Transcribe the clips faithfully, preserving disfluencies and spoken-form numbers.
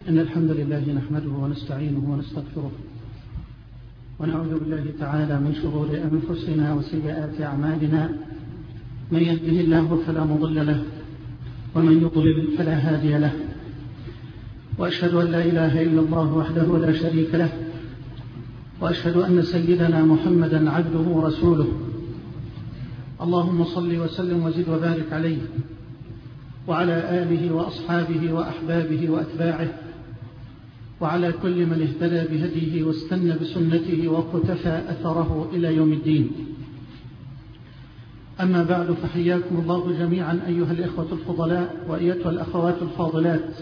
إن الحمد لله نحمده ونستعينه ونستغفره ونعوذ بالله تعالى من شرور أنفسنا وسيئات أعمالنا. من يهده الله فلا مضل له ومن يضلل فلا هادي له، وأشهد أن لا إله إلا الله وحده لا شريك له، وأشهد أن سيدنا محمدا عبده ورسوله. اللهم صل وسلم وزد وبارك عليه وعلى آله وأصحابه وأحبابه وأتباعه وعلى كل من اهتدى بهديه واستنى بسنته وقتفى أثره إلى يوم الدين. أما بعد، فحياكم الله جميعا أيها الإخوة الفضلاء وأيتها الأخوات الفاضلات،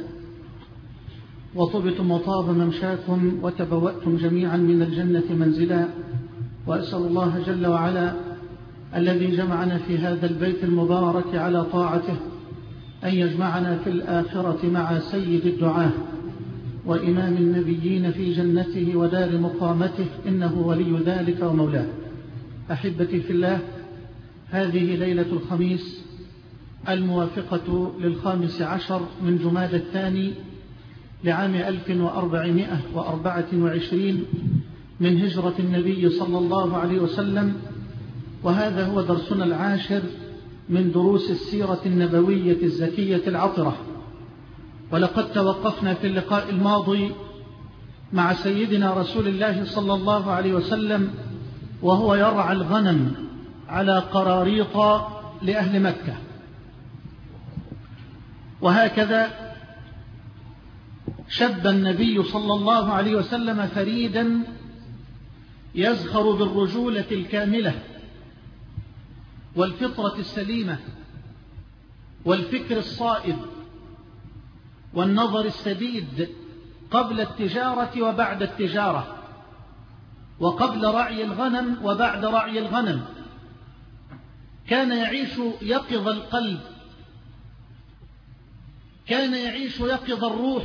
وطبتم وطاب ممشاكم وتبوأتم جميعا من الجنة منزلا، وأسأل الله جل وعلا الذي جمعنا في هذا البيت المبارك على طاعته أن يجمعنا في الآخرة مع سيد الدعاة وإمام النبيين في جنته ودار مقامته، إنه ولي ذلك ومولاه. أحبتي في الله، هذه ليلة الخميس الموافقة للخامس عشر من جمادى الثاني لعام ألف وأربعمائة وأربعة وعشرين من هجرة النبي صلى الله عليه وسلم، وهذا هو درسنا العاشر من دروس السيرة النبوية الزكية العطرة. ولقد توقفنا في اللقاء الماضي مع سيدنا رسول الله صلى الله عليه وسلم وهو يرعى الغنم على قراريط لأهل مكة، وهكذا شب النبي صلى الله عليه وسلم فريدا يزخر بالرجولة الكاملة والفطرة السليمة والفكر الصائب والنظر السديد قبل التجارة وبعد التجارة، وقبل رعي الغنم وبعد رعي الغنم. كان يعيش يقظ القلب، كان يعيش يقظ الروح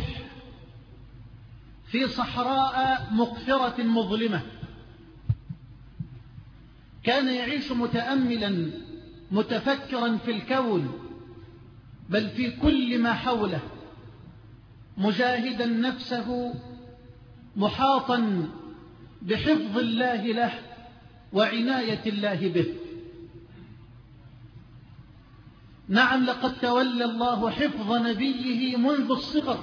في صحراء مقفرة مظلمة، كان يعيش متأملا متفكرا في الكون بل في كل ما حوله، مجاهدا نفسه محاطا بحفظ الله له وعناية الله به. نعم، لقد تولى الله حفظ نبيه منذ الصغر،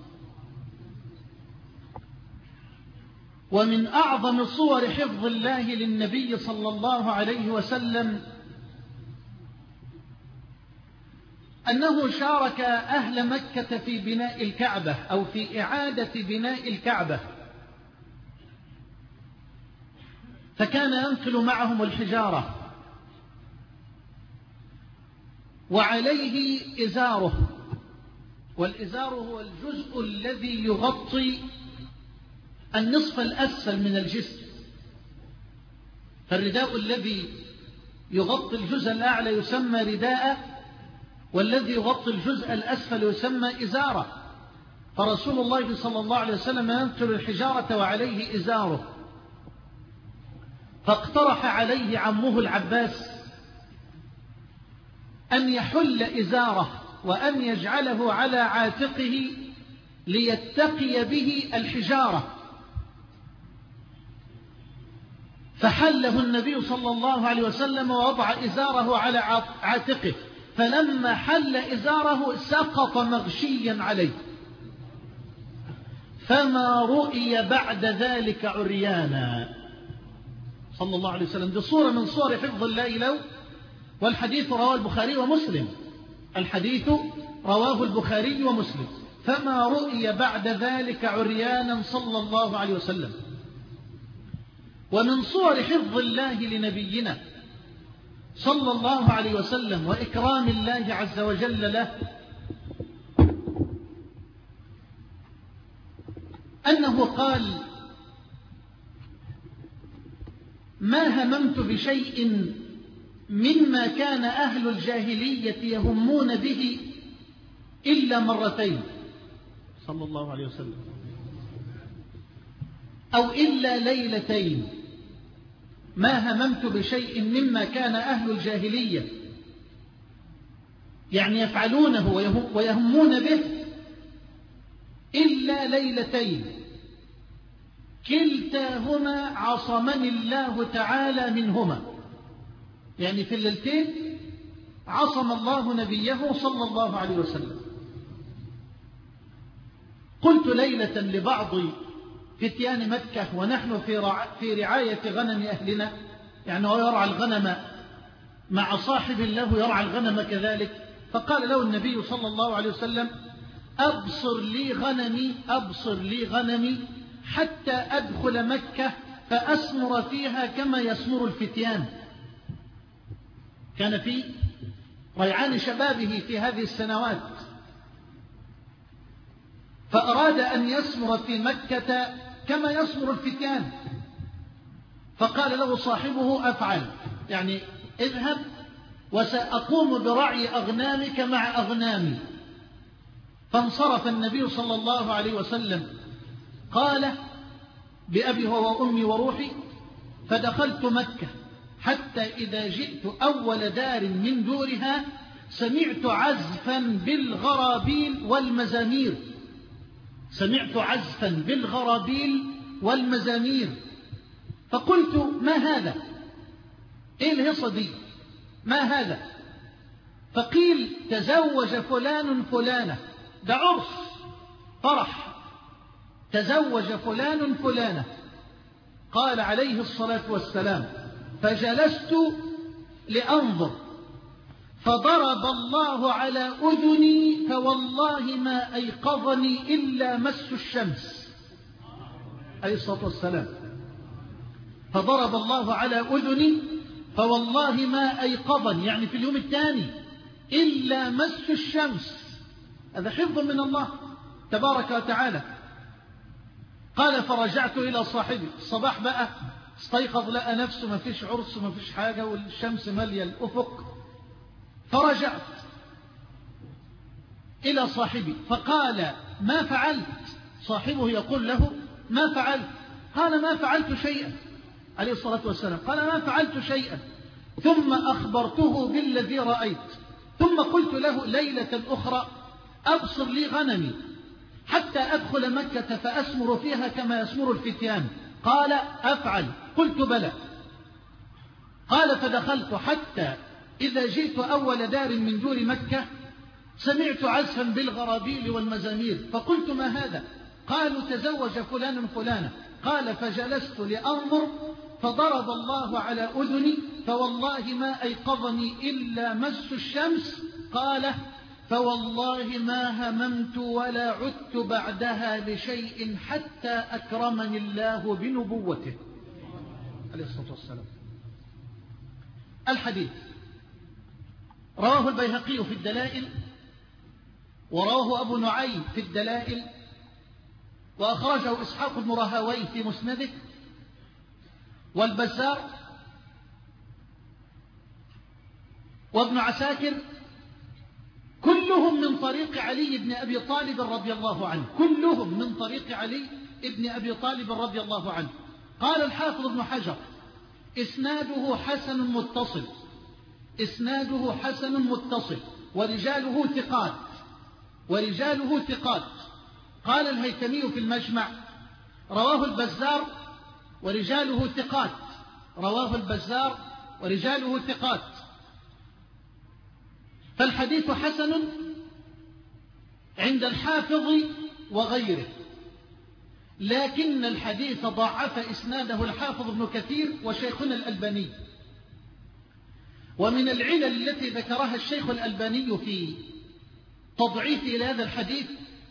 ومن أعظم صور حفظ الله للنبي صلى الله عليه وسلم أنه شارك أهل مكة في بناء الكعبة أو في إعادة بناء الكعبة، فكان ينقل معهم الحجارة وعليه إزاره، والإزار هو الجزء الذي يغطي النصف الأسفل من الجسم، فالرداء الذي يغطي الجزء الأعلى يسمى رداء، والذي يغطي الجزء الأسفل يسمى إزارة. فرسول الله صلى الله عليه وسلم ينقل الحجارة وعليه إزاره، فاقترح عليه عمه العباس أن يحل إزاره وأن يجعله على عاتقه ليتقي به الحجارة، فحله النبي صلى الله عليه وسلم ووضع إزاره على عاتقه، فلما حل إزاره سقط مغشيا عليه، فما رؤي بعد ذلك عريانا صلى الله عليه وسلم. دي صورة من صور حفظ الله له، والحديث رواه البخاري ومسلم، الحديث رواه البخاري ومسلم، فما رؤي بعد ذلك عريانا صلى الله عليه وسلم. ومن صور حفظ الله لنبينا صلى الله عليه وسلم وإكرام الله عز وجل له أنه قال: ما هممت بشيء مما كان أهل الجاهلية يهمون به إلا مرتين صلى الله عليه وسلم، أو إلا ليلتين. ما هممت بشيء مما كان أهل الجاهلية يعني يفعلونه ويهمون به إلا ليلتين كلتاهما عصمني الله تعالى منهما، يعني في الليلتين عصم الله نبيه صلى الله عليه وسلم. قلت ليلة لبعض فتيان مكة ونحن في, رع... في رعاية غنم أهلنا، يعني هو يرعى الغنم مع صاحب له يرعى الغنم كذلك، فقال له النبي صلى الله عليه وسلم: أبصر لي غنمي أبصر لي غنمي حتى أدخل مكة فأسمر فيها كما يسمر الفتيان. كان في ريعان شبابه في هذه السنوات، فأراد أن يسمر في مكة كما يسمر الفتيان، فقال له صاحبه: أفعل، يعني اذهب وسأقوم برعي أغنامك مع أغنامي. فانصرف النبي صلى الله عليه وسلم، قال: بأبي هو وأمي وروحي، فدخلت مكة حتى إذا جئت أول دار من دورها سمعت عزفا بالغرابيل والمزامير سمعت عزفا بالغرابيل والمزامير فقلت: ما هذا؟ إيه الهصة دي؟ ما هذا؟ فقيل: تزوج فلان فلانة، ده عرس فرح، تزوج فلان فلانة. قال عليه الصلاة والسلام: فجلست لأنظر، فضرب الله على أذني فوالله ما أيقظني إلا مس الشمس. عليه الصلاة والسلام: فضرب الله على أذني فوالله ما أيقظني، يعني في اليوم الثاني، إلا مس الشمس. هذا حفظ من الله تبارك وتعالى. قال: فرجعت إلى صاحبي، الصباح بقى استيقظ لقى نفسه ما فيش عرس وما فيش حاجة والشمس مالية الأفق، فرجعت إلى صاحبي فقال: ما فعلت؟ صاحبه يقول له: ما فعلت؟ قال: ما فعلت شيئا. عليه الصلاة والسلام قال: ما فعلت شيئا. ثم أخبرته بالذي رأيت، ثم قلت له ليلة أخرى: أبصر لي غنمي حتى أدخل مكة فأسمر فيها كما يسمر الفتيان. قال: أفعل. قلت: بلى. قال: فدخلت حتى إذا جئت أول دار من دور مكة سمعت عزفا بالغرابيل والمزامير، فقلت: ما هذا؟ قالوا: تزوج فلان فلانة. قال: فجلست لأنظر، فضرب الله على أذني فوالله ما أيقظني إلا مس الشمس. قال: فوالله ما هممت ولا عدت بعدها لشيء حتى أكرمني الله بنبوته. عليه الصلاة والسلام. الحديث رواه البيهقي في الدلائل، ورواه أبو نعيم في الدلائل، وأخرجه إسحاق بن راهويه في مسنده، والبزار وابن عساكر، كلهم من طريق علي بن أبي طالب رضي الله عنه كلهم من طريق علي بن أبي طالب رضي الله عنه. قال الحافظ ابن حجر: إسناده حسن متصل إسناده حسن متصل ورجاله ثقات ورجاله ثقات. قال الهيثمي في المجمع: رواه البزار ورجاله ثقات رواه البزار ورجاله ثقات. فالحديث حسن عند الحافظ وغيره، لكن الحديث ضعف إسناده الحافظ ابن كثير وشيخنا الألباني. ومن العلل التي ذكرها الشيخ الألباني في تضعيف لهذا الحديث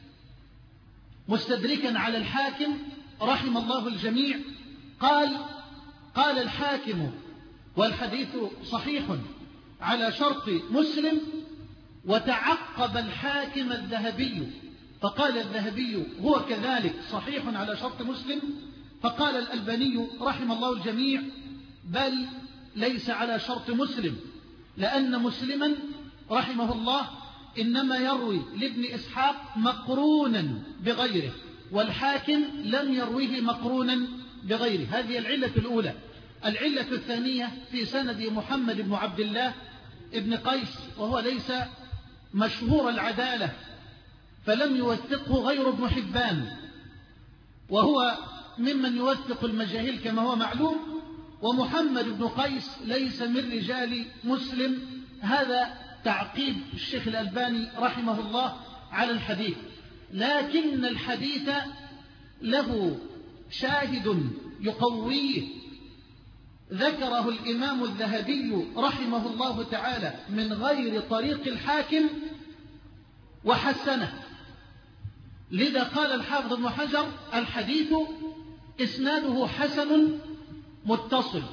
مستدركا على الحاكم رحم الله الجميع، قال قال الحاكم: والحديث صحيح على شرط مسلم. وتعقب الحاكم الذهبي فقال الذهبي: هو كذلك صحيح على شرط مسلم. فقال الألباني رحم الله الجميع: بل ليس على شرط مسلم، لأن مسلما رحمه الله إنما يروي لابن إسحاق مقرونا بغيره، والحاكم لم يرويه مقرونا بغيره. هذه العلة الأولى. العلة الثانية: في سند محمد بن عبد الله ابن قيس، وهو ليس مشهور العدالة، فلم يوثقه غير ابن حبان، وهو ممن يوثق المجاهيل كما هو معلوم. ومحمد بن قيس ليس من رجال مسلم. هذا تعقيب الشيخ الألباني رحمه الله على الحديث. لكن الحديث له شاهد يقويه ذكره الإمام الذهبي رحمه الله تعالى من غير طريق الحاكم وحسنه. لذا قال الحافظ ابن حجر الحديث إسناده حسن متصل.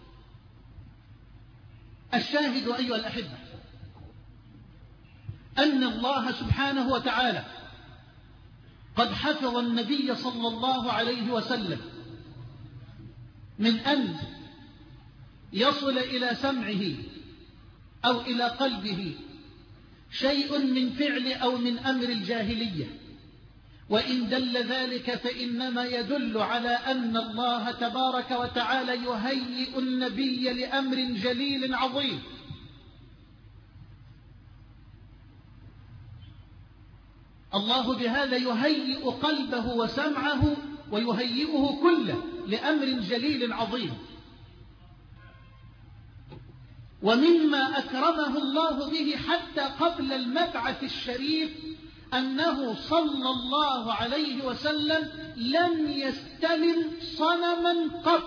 الشاهد أيها الأحبة أن الله سبحانه وتعالى قد حفظ النبي صلى الله عليه وسلم من أن يصل إلى سمعه أو إلى قلبه شيء من فعل أو من أمر الجاهلية، وإن دل ذلك فإنما يدل على أن الله تبارك وتعالى يهيئ النبي لأمر جليل عظيم. الله بهذا يهيئ قلبه وسمعه ويهيئه كله لأمر جليل عظيم. ومما أكرمه الله به حتى قبل المبعث الشريف أنه صلى الله عليه وسلم لم يستلم صنما قط.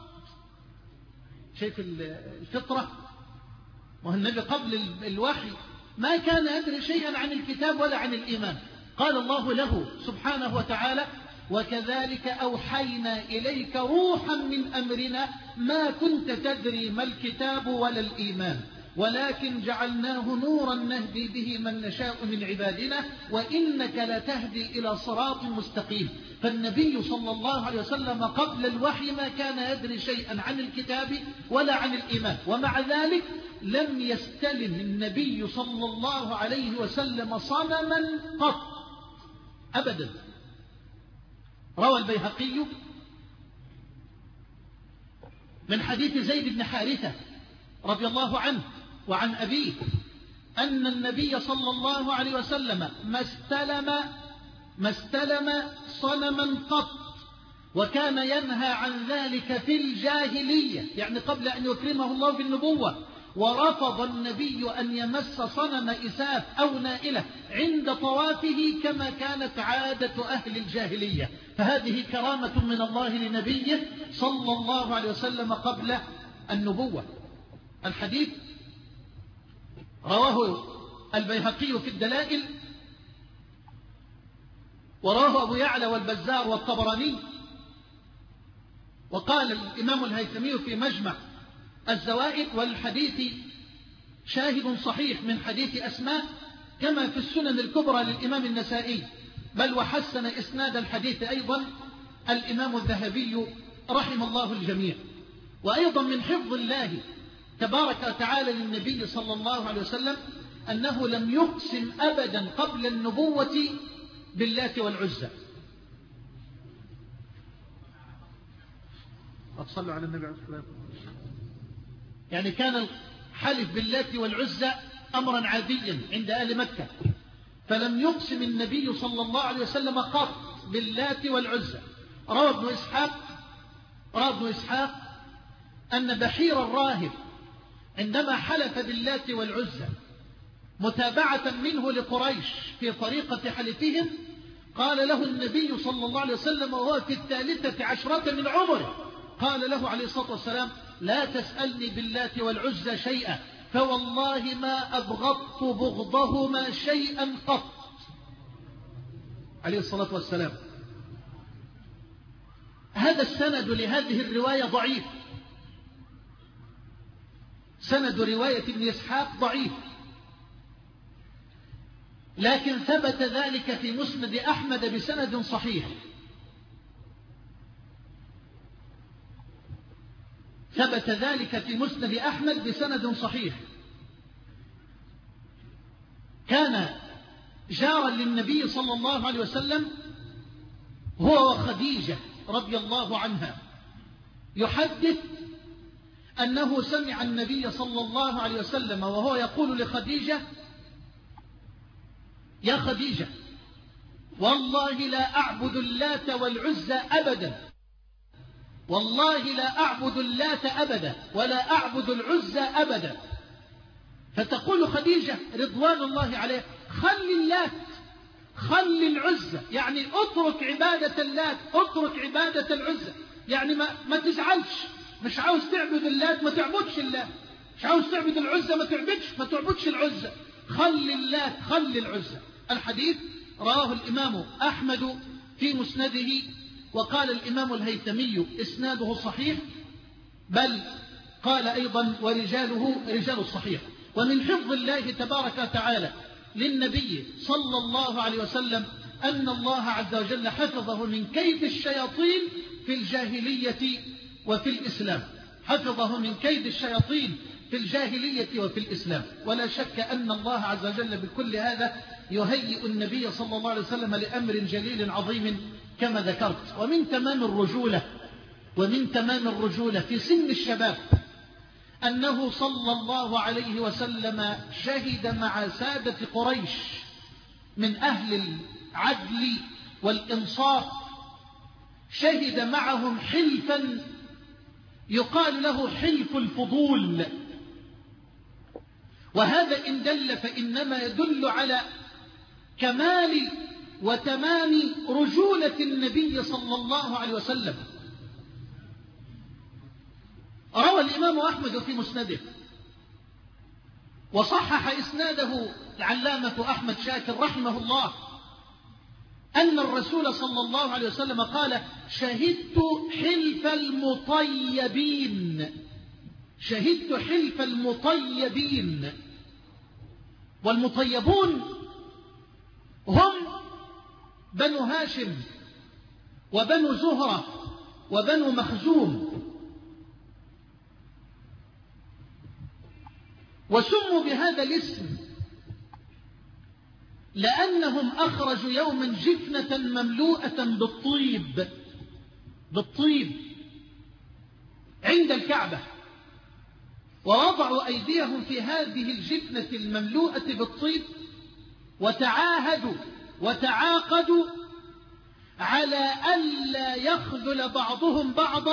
شايف الفطرة؟ وهو النبي قبل الوحي ما كان يدري شيئا عن الكتاب ولا عن الإيمان. قال الله له سبحانه وتعالى: وكذلك أوحينا إليك روحا من أمرنا ما كنت تدري ما الكتاب ولا الإيمان ولكن جعلناه نورا نهدي به من نشاء من عبادنا وإنك لتهدي إلى صراط مستقيم. فالنبي صلى الله عليه وسلم قبل الوحي ما كان يدري شيئا عن الكتاب ولا عن الإيمان، ومع ذلك لم يستلم النبي صلى الله عليه وسلم صنما قط أبدا. روى البيهقي من حديث زيد بن حارثة رضي الله عنه وعن أبيه أن النبي صلى الله عليه وسلم ما استلم ما استلم صنما قط، وكان ينهى عن ذلك في الجاهلية، يعني قبل أن يكرمه الله بالنبوة. ورفض النبي أن يمس صنم إساف أو نائلة عند طوافه كما كانت عادة أهل الجاهلية. فهذه كرامة من الله لنبيه صلى الله عليه وسلم قبل النبوة. الحديث رواه البيهقي في الدلائل، ورواه أبو يعلى والبزار والطبراني، وقال الإمام الهيثمي في مجمع الزوائد: والحديث شاهد صحيح من حديث أسماء كما في السنن الكبرى للإمام النسائي، بل وحسن إسناد الحديث أيضا الإمام الذهبي رحم الله الجميع. وأيضا من حفظ الله تبارك وتعالى للنبي صلى الله عليه وسلم أنه لم يقسم أبدا قبل النبوة باللات والعزى. أتصلوا على النبي عليه الصلاة والسلام. يعني كان الحلف باللات والعزى أمرا عاديا عند أهل مكة، فلم يقسم النبي صلى الله عليه وسلم قط باللات والعزى. روى ابن إسحاق روى ابن إسحاق أن بحير الراهب عندما حلف باللات والعزى متابعة منه لقريش في طريقة حلفهم، قال له النبي صلى الله عليه وسلم وهو في الثالثة عشرة من عمره، قال له عليه الصلاة والسلام: لا تسألني باللات والعزى شيئا، فوالله ما أبغضت بغضهما شيئا قط، عليه الصلاة والسلام. هذا السند لهذه الرواية ضعيف، سند رواية ابن إسحاق ضعيف، لكن ثبت ذلك في مسند أحمد بسند صحيح. ثبت ذلك في مسند أحمد بسند صحيح. كان جارا للنبي صلى الله عليه وسلم هو وخديجة رضي الله عنها، يحدث أنه سمع النبي صلى الله عليه وسلم وهو يقول لخديجة: يا خديجة، والله لا أعبد اللات والعزى أبدا، والله لا أعبد اللات أبدا ولا أعبد العزى أبدا. فتقول خديجة رضوان الله عليه خل اللات خل العزى، يعني اترك عبادة اللات، اترك عبادة العزى، يعني ما, ما تزعلش، مش عاوز تعبد اللات ما تعبدش اللات، مش عاوز تعبد العزى ما تعبدش ما تعبدش العزى، خل اللات خل العزى. الحديث رواه الإمام أحمد في مسنده، وقال الإمام الهيثمي إسناده صحيح، بل قال أيضا ورجاله رجال الصحيح. ومن حفظ الله تبارك وتعالى للنبي صلى الله عليه وسلم أن الله عز وجل حفظه من كيد الشياطين في الجاهلية وفي الإسلام، حفظه من كيد الشياطين في الجاهلية وفي الإسلام. ولا شك أن الله عز وجل بكل هذا يهيئ النبي صلى الله عليه وسلم لأمر جليل عظيم كما ذكرت. ومن تمام الرجولة ومن تمام الرجولة في سن الشباب أنه صلى الله عليه وسلم شهد مع سادة قريش من أهل العدل والإنصاف، شهد معهم حلفا يقال له حلف الفضول، وهذا إن دل فإنما يدل على كمال وتمام رجولة النبي صلى الله عليه وسلم. روى الإمام أحمد في مسنده وصحح إسناده العلامة أحمد شاكر رحمه الله أن الرسول صلى الله عليه وسلم قال شهدت حلف المطيبين، شهدت حلف المطيبين. والمطيبون هم بنو هاشم وبنو زهرة وبنو مخزوم، وسموا بهذا الاسم لأنهم أخرجوا يوما جفنة مملوءة بالطيب بالطيب عند الكعبة، ووضعوا أيديهم في هذه الجفنة المملوءة بالطيب وتعاهدوا وتعاقدوا على ألا يخذل بعضهم بعضا،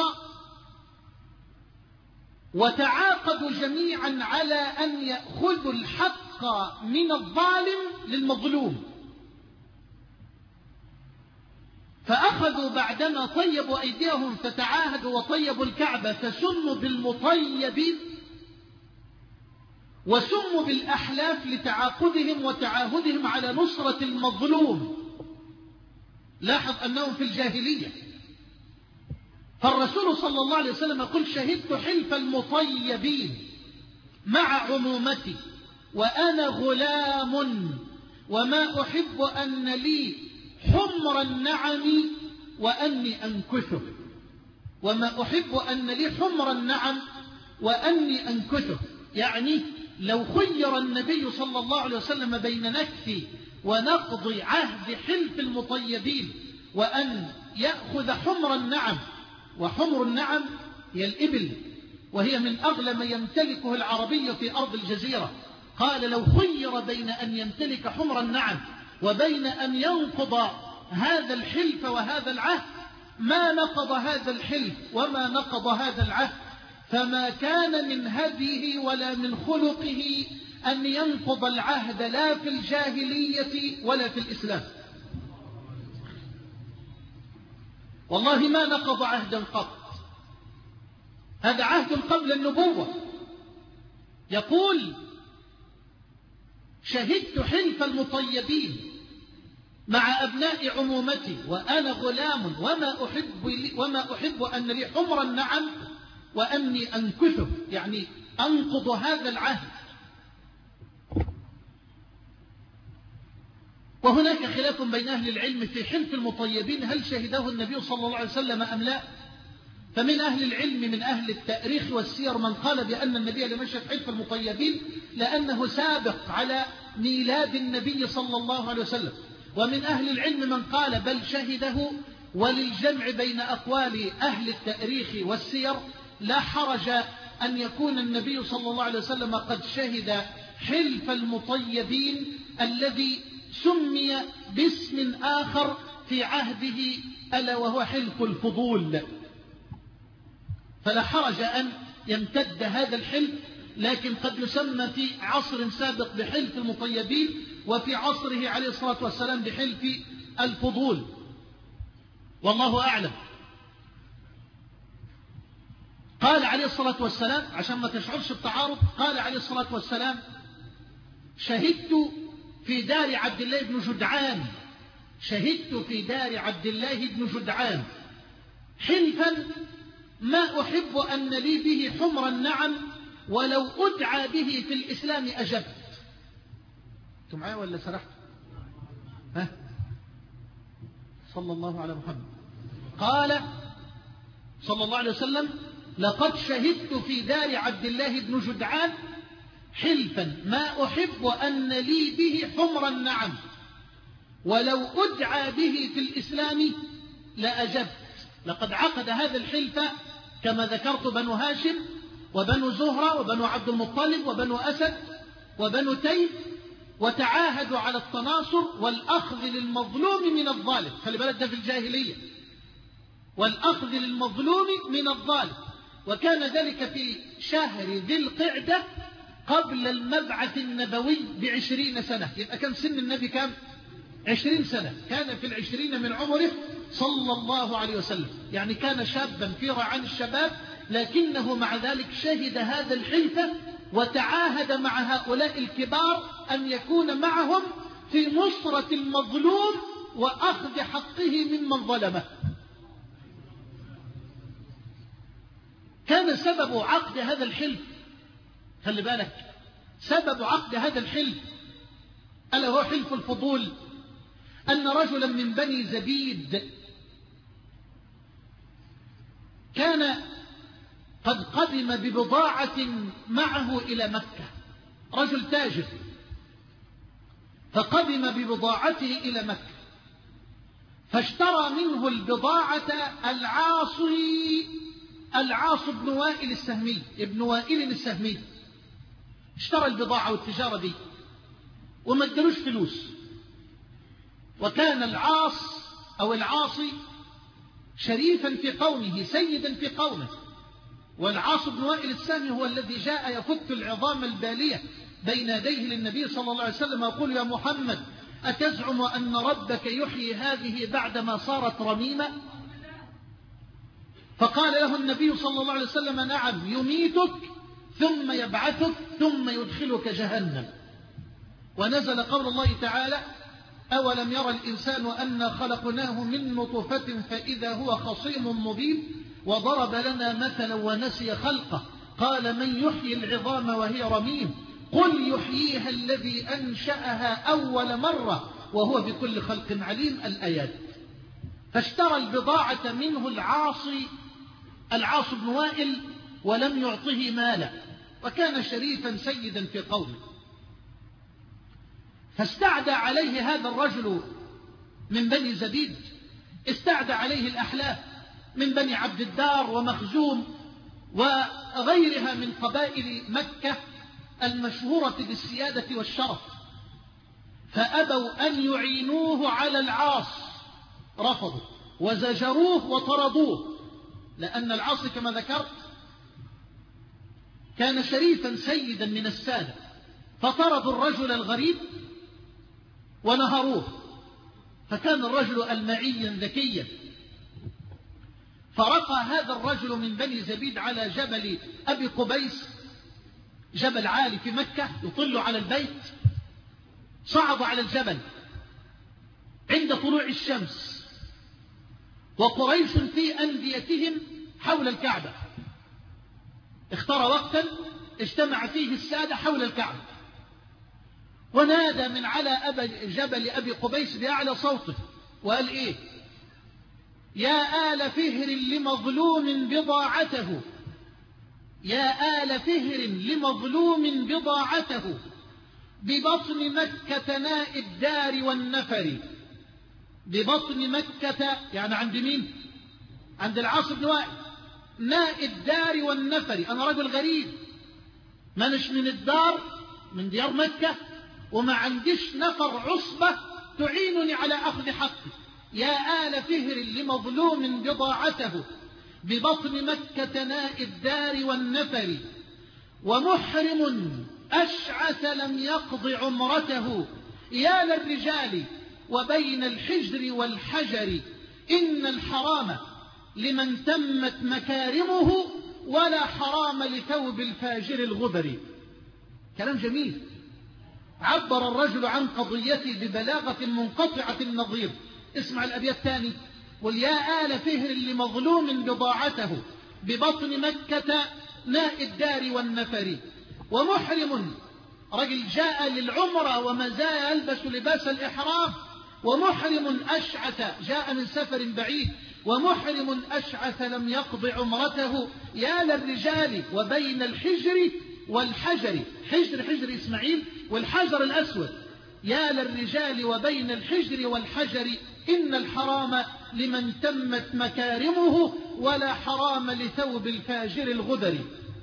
وتعاقدوا جميعا على أن يأخذوا الحق من الظالم للمظلوم. فأخذوا بعدما طيبوا أيديهم فتعاهدوا وطيبوا الكعبة فسموا بالمطيبين، وسموا بالأحلاف لتعاقدهم وتعاهدهم على نصرة المظلوم. لاحظ أنهم في الجاهلية. فالرسول صلى الله عليه وسلم يقول شهدت حلف المطيبين مع عمومتي وأنا غلام وما أحب أن لي حمر النعم وأني أنكثه، وما أحب أن لي حمر النعم وأني أنكثه، يعني لو خير النبي صلى الله عليه وسلم بين نكث ونقض عهد حلف المطيبين وأن يأخذ حمر النعم، وحمر النعم هي الإبل وهي من أغلى ما يمتلكه العربي في أرض الجزيرة، قال لو خير بين أن يمتلك حمر النعم وبين أن ينقض هذا الحلف وهذا العهد ما نقض هذا الحلف وما نقض هذا العهد، فما كان من هديه ولا من خلقه أن ينقض العهد لا في الجاهلية ولا في الإسلام. والله ما نقض عهدا قط، هذا عهد قبل النبوة. يقول شهدت حلف المطيبين مع أبناء عمومتي وأنا غلام وما أحب, وما أحب أن لي حمر النعم وأني أنكثه، يعني أنقض هذا العهد. وهناك خلاف بين أهل العلم في حلف المطيبين هل شهده النبي صلى الله عليه وسلم أم لا. فمن أهل العلم من أهل التاريخ والسير من قال بأن النبي لم يشهد حلف المطيبين لأنه سابق على ميلاد النبي صلى الله عليه وسلم، ومن أهل العلم من قال بل شهده. وللجمع بين أقوال أهل التاريخ والسير لا حرج أن يكون النبي صلى الله عليه وسلم قد شهد حلف المطيبين الذي سمي باسم آخر في عهده ألا وهو حلف الفضول، فلا حرج أن يمتد هذا الحلف، لكن قد يسمى في عصر سابق بحلف المطيبين، وفي عصره عليه الصلاة والسلام بحلف الفضول، والله أعلم. قال عليه الصلاة والسلام عشان ما تشعرش بتعارض، قال عليه الصلاة والسلام: شهدت في دار عبد الله بن جدعان شهدت في دار عبد الله بن جدعان حلفا ما أحب أن لي به حمر النعم ولو أدعى به في الإسلام أجبت. أنتم معايا ولا سرحت؟ ها؟ صلى الله على محمد. قال صلى الله عليه وسلم: لقد شهدت في دار عبد الله بن جدعان حلفا ما أحب أن لي به حمر النعم ولو أدعى به في الإسلام لأجبت. لقد عقد هذا الحلف كما ذكرت بنو هاشم وبنو زهرة وبنو عبد المطلب وبنو أسد وبنو تيم، وتعاهدوا على التناصر والأخذ للمظلوم من الظالم. خلي بالك ده في الجاهلية، والأخذ للمظلوم من الظالم. وكان ذلك في شهر ذي القعدة قبل المبعث النبوي بعشرين سنة. يبقى كان سن النبي كام؟ عشرين سنة. كان في العشرين من عمره صلى الله عليه وسلم، يعني كان شابا في رعان الشباب، لكنه مع ذلك شهد هذا الحلف وتعاهد مع هؤلاء الكبار أن يكون معهم في نصرة المظلوم وأخذ حقه ممن ظلمه. كان سبب عقد هذا الحلف، خلي بالك، سبب عقد هذا الحلف ألا هو حلف الفضول، أن رجلا من بني زبيد كان قد قدم ببضاعة معه إلى مكة، رجل تاجر، فقدم ببضاعته إلى مكة، فاشترى منه البضاعة العاصي العاص بن وائل السهمي ابن وائل السهمي، اشترى البضاعة والتجارة دي وما ادلوش فلوس. وكان العاص أو العاصي شريفا في قومه، سيدا في قومه. والعاص بن وائل السهمي هو الذي جاء يفت العظام البالية بين يديه للنبي صلى الله عليه وسلم ويقول: يا محمد، أتزعم أن ربك يحيي هذه بعدما صارت رميمة؟ فقال له النبي صلى الله عليه وسلم: نعم، يميتك ثم يبعثك ثم يدخلك جهنم. ونزل قول الله تعالى: أولم يرى الإنسان أنا خلقناه من نطفة فإذا هو خصيم مبين وضرب لنا مثلا ونسي خلقه قال: من يحيي العظام وهي رميم قل يحييها الذي أنشأها أول مرة وهو بكل خلق عليم. الآيات. فاشترى البضاعة منه العاصي العاص بن وائل ولم يعطه مالا، وكان شريفا سيدا في قومه. فاستعدى عليه هذا الرجل من بني زبيد، استعدى عليه الأحلاف من بني عبد الدار ومخزوم وغيرها من قبائل مكة المشهورة بالسيادة والشرف، فأبوا أن يعينوه على العاص، رفضوا وزجروه وطردوه، لأن العاص كما ذكرت كان شريفا سيدا من السادة، فطردوا الرجل الغريب ونهروه. فكان الرجل ألمعيا ذكيا، فرقى هذا الرجل من بني زبيد على جبل أبي قبيس، جبل عالي في مكة يطل على البيت. صعد على الجبل عند طلوع الشمس، وقريش في أنديتهم حول الكعبة، اختار وقتا اجتمع فيه السادة حول الكعبة، ونادى من على أبي جبل أبي قبيس بأعلى صوته وقال: إيه يا آل فهر لمظلوم بضاعته، يا آل فهر لمظلوم بضاعته ببطن مكة ناء الدار والنفر. ببطن مكة يعني عند مين؟ عند العاص بن وائل. ناء الدار والنفر، أنا رجل غريب، منش من الدار، من ديار مكة، وما عنديش نفر عصبة تعينني على أخذ حقي. يا آل فهر لمظلوم بضاعته ببطن مكة ناء الدار والنفر، ومحرم أشعث لم يقض عمرته، يا للرجال وبين الحجر والحجر، إن الحرام لمن تمت مكارمه ولا حرام لثوب الفاجر الغبر. كلام جميل. عبر الرجل عن قضيته ببلاغة منقطعة النظير. اسمع الأبيات الثاني: قل يا آل فهر لمظلوم بضاعته ببطن مكة ناء الدار والنفر، ومحرم رجل جاء للعمرة وما زال يلبس لباس الإحرام، ومحرم أشعث جاء من سفر بعيد، ومحرم أشعث لم يقض عمرته، يا للرجال وبين الحجر والحجر، حجر حجر إسماعيل والحجر الأسود، يا للرجال وبين الحجر والحجر، إن الحرام لمن تمت مكارمه ولا حرام لثوب الفاجر الغدر.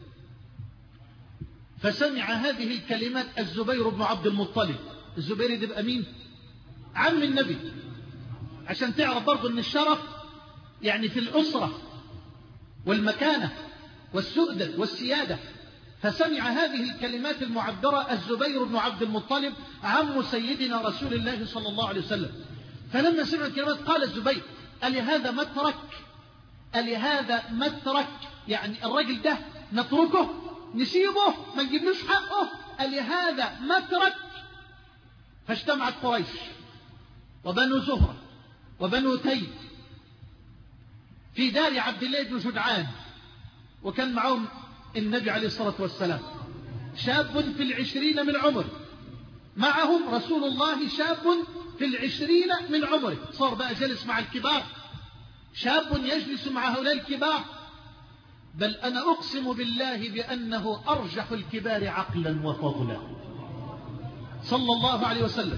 فسمع هذه الكلمات الزبير بن عبد المطلب. الزبير ده بقى مين؟ عم النبي، عشان تعرف برضه ان الشرف يعني في الأسرة والمكانة والسؤدة والسيادة. فسمع هذه الكلمات المعبرة الزبير بن عبد المطلب عم سيدنا رسول الله صلى الله عليه وسلم. فلما سمع الكلمات قال الزبير: ألي هذا مترك؟ ألي هذا مترك؟ يعني الرجل ده نتركه نسيبه ما نجيبلوش حقه؟ ألي هذا مترك؟ فاجتمعت قريش وبنو زهرة وبنو تيم في دار عبد الله بن جدعان، وكان معهم النبي عليه الصلاة والسلام شاب في العشرين من عمر، معهم رسول الله شاب في العشرين من عمره. صار بقى جلس مع الكبار، شاب يجلس مع هؤلاء الكبار، بل أنا أقسم بالله بأنه أرجح الكبار عقلا وفضلا صلى الله عليه وسلم.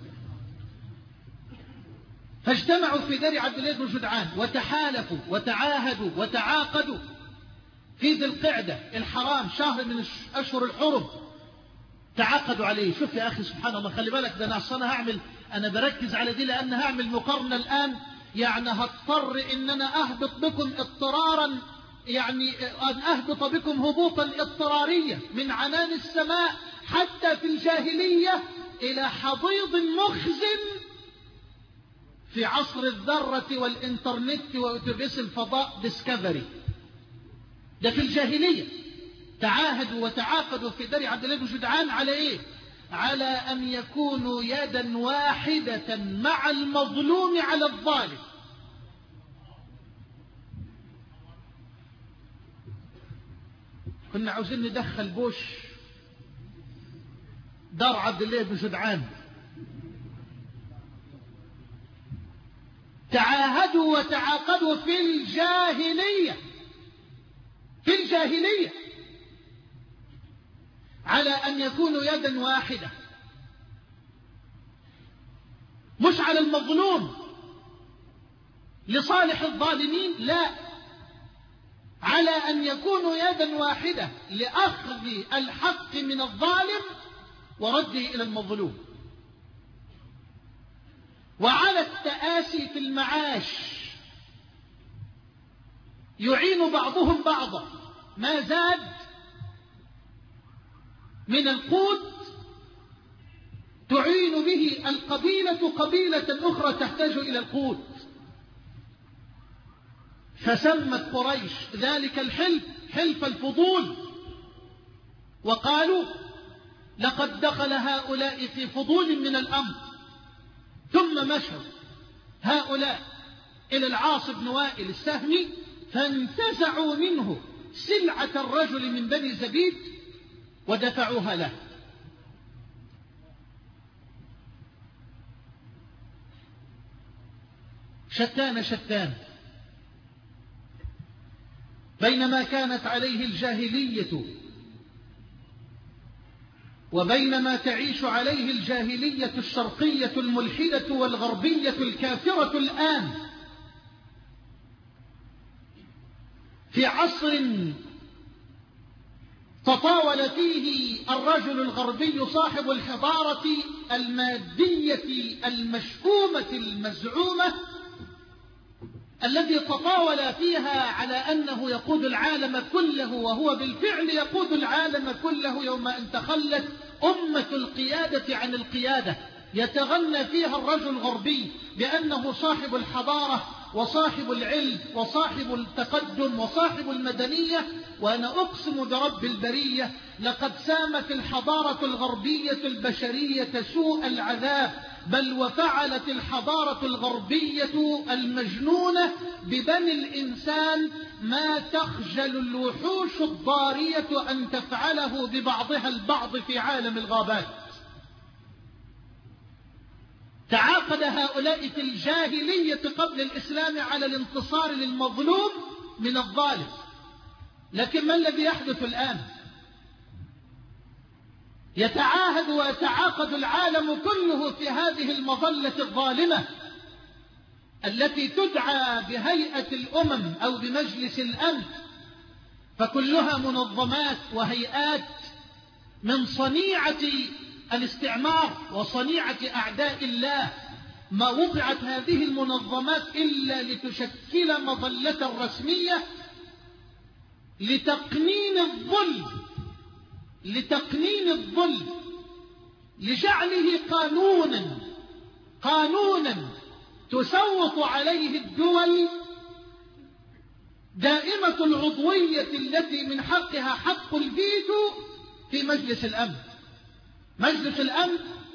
فاجتمعوا في دار عبد الله بن جدعان وتحالفوا وتعاهدوا وتعاقدوا في ذي القعدة الحرام، شهر من أشهر الحرم، تعاقدوا عليه. شوف يا أخي سبحان الله، خلي بالك، ده أنا أصلا هعمل، أنا بركز على دي لأن هعمل مقارنة الآن، يعني هضطر إن أنا أهبط بكم اضطرارا، يعني أن أهبط بكم هبوطا اضطراريا من عنان السماء حتى في الجاهلية إلى حضيض مخزن في عصر الذرة والإنترنت وأتوبيس الفضاء ديسكفري. ده في الجاهلية تعاهدوا وتعاقدوا في دار عبد الله بن جدعان على إيه؟ على أن يكونوا يدا واحدة مع المظلوم على الظالم. كنا عاوزين ندخل بوش دار عبد الله بن جدعان. تعاهدوا وتعاقدوا في الجاهلية في الجاهلية على أن يكونوا يدا واحدة، مش على المظلوم لصالح الظالمين، لا، على أن يكونوا يدا واحدة لأخذ الحق من الظالم ورده إلى المظلوم، وعلى التآسي في المعاش، يعين بعضهم بعضا، ما زاد من القوت تعين به القبيلة قبيلة أخرى تحتاج إلى القوت. فسمت قريش ذلك الحلف حلف الفضول، وقالوا لقد دخل هؤلاء في فضول من الأمر. ثم مشوا هؤلاء إلى العاص بن وائل السهمي فانتزعوا منه سلعة الرجل من بني زبيد ودفعوها له. شتان شتان بينما كانت عليه الجاهلية وبينما تعيش عليه الجاهلية الشرقية الملحدة والغربية الكافرة الآن في عصر تطاول فيه الرجل الغربي صاحب الحضارة المادية المشؤومة المزعومة، الذي تطاول فيها على أنه يقود العالم كله، وهو بالفعل يقود العالم كله يوم أن تخلت أمة القيادة عن القيادة. يتغنى فيها الرجل الغربي بأنه صاحب الحضارة وصاحب العلم وصاحب التقدم وصاحب المدنية، وأنا أقسم برب البرية لقد سامت الحضارة الغربية البشرية سوء العذاب، بل وفعلت الحضارة الغربية المجنونة ببني الإنسان ما تخجل الوحوش الضارية أن تفعله ببعضها البعض في عالم الغابات. تعاقد هؤلاء في الجاهلية قبل الإسلام على الانتصار للمظلوم من الظالم، لكن ما الذي يحدث الآن؟ يتعاهد ويتعاقد العالم كله في هذه المظلة الظالمة التي تدعى بهيئة الأمم أو بمجلس الأمن، فكلها منظمات وهيئات من صنيعة الاستعمار وصنيعة أعداء الله. ما وضعت هذه المنظمات إلا لتشكل مظلة رسمية لتقنين الظلم لتقنين الظلم لجعله قانونا قانونا تسوط عليه الدول دائمة العضوية التي من حقها حق الفيتو في مجلس الأمن. مجلس الأمن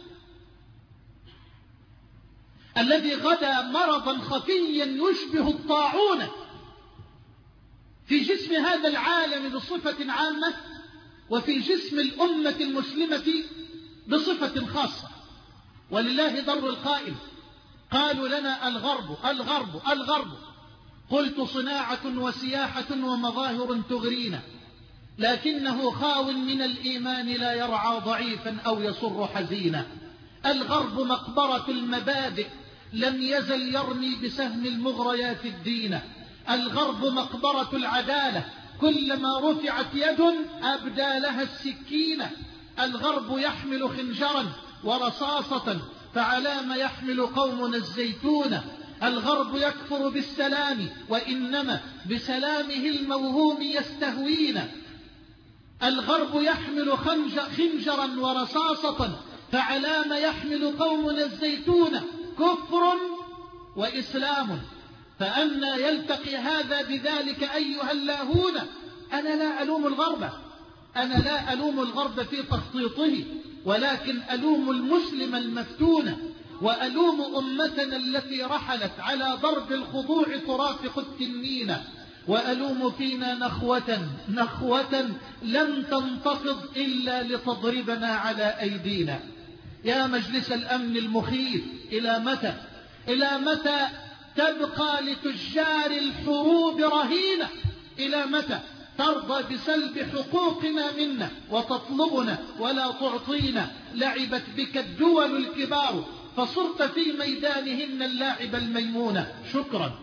الذي غدا مرضا خفيا يشبه الطاعون في جسم هذا العالم بصفة عامة، وفي جسم الأمة المسلمة بصفة خاصة. ولله در القائل، قالوا لنا الغرب الغرب الغرب، قلت صناعة وسياحة ومظاهر تغرينا، لكنه خاو من الإيمان لا يرعى ضعيفا أو يصر حزينا. الغرب مقبرة المبادئ لم يزل يرمي بسهم المغريات الدين. الغرب مقبرة العدالة كلما رفعت يد أبدى لها السكينة. الغرب يحمل خنجرا ورصاصة فعلى ما يحمل قومنا الزيتون. الغرب يكفر بالسلام وإنما بسلامه الموهوم يستهوينا. الغرب يحمل خنجرا ورصاصة فعلى ما يحمل قومنا الزيتون. كفر وإسلام، فأنى يلتقي هذا بذلك أيها اللاهون؟ أنا لا ألوم الغرب أنا لا ألوم الغرب في تخطيطه، ولكن ألوم المسلم المفتون، وألوم أمتنا التي رحلت على ضرب الخضوع ترافق التنين، وألوم فينا نخوة نخوة لم تنتفض إلا لتضربنا على أيدينا. يا مجلس الأمن المخيف، إلى متى إلى متى تبقى لتجار الحروب رهينة؟ إلى متى ترضى بسلب حقوقنا منا وتطلبنا ولا تعطينا؟ لعبت بك الدول الكبار فصرت في ميدانهن اللاعب الميمون. شكرا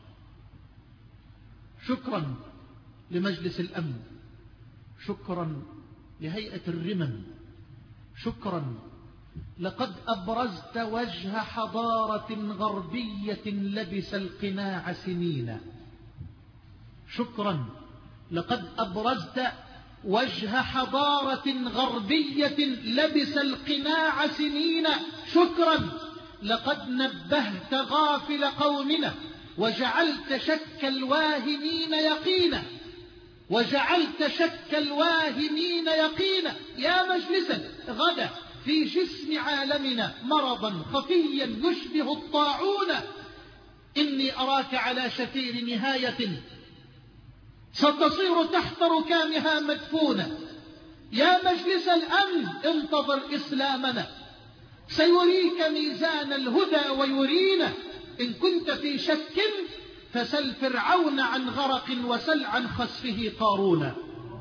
شكرا لمجلس الأمن، شكرا لهيئة الرمم، شكرا لقد أبرزت وجه حضارة غربية لبس القناع سنين. شكرا لقد أبرزت وجه حضارة غربية لبس القناع سنين. شكرا لقد نبهت غافل قومنا وجعلت شك الواهمين يقينا وجعلت شك الواهمين يقينا. يا مجلسا غدا في جسم عالمنا مرضا خفيا يشبه الطاعون، إني أراك على شفير نهاية ستصير تحت ركامها مدفونة. يا مجلس الأمن انتظر إسلامنا، سيريك ميزان الهدى ويرينا. إن كنت في شك فسل فرعون عن غرق وسل عن خسفه قارون.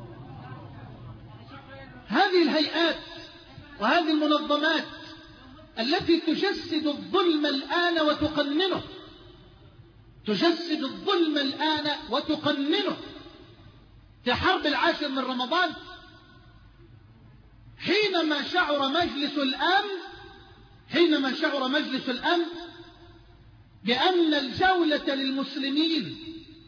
هذه الهيئات وهذه المنظمات التي تجسد الظلم الآن وتقننه تجسد الظلم الآن وتقننه. في حرب العاشر من رمضان حينما شعر مجلس الأمن حينما شعر مجلس الأمن بأن الجولة للمسلمين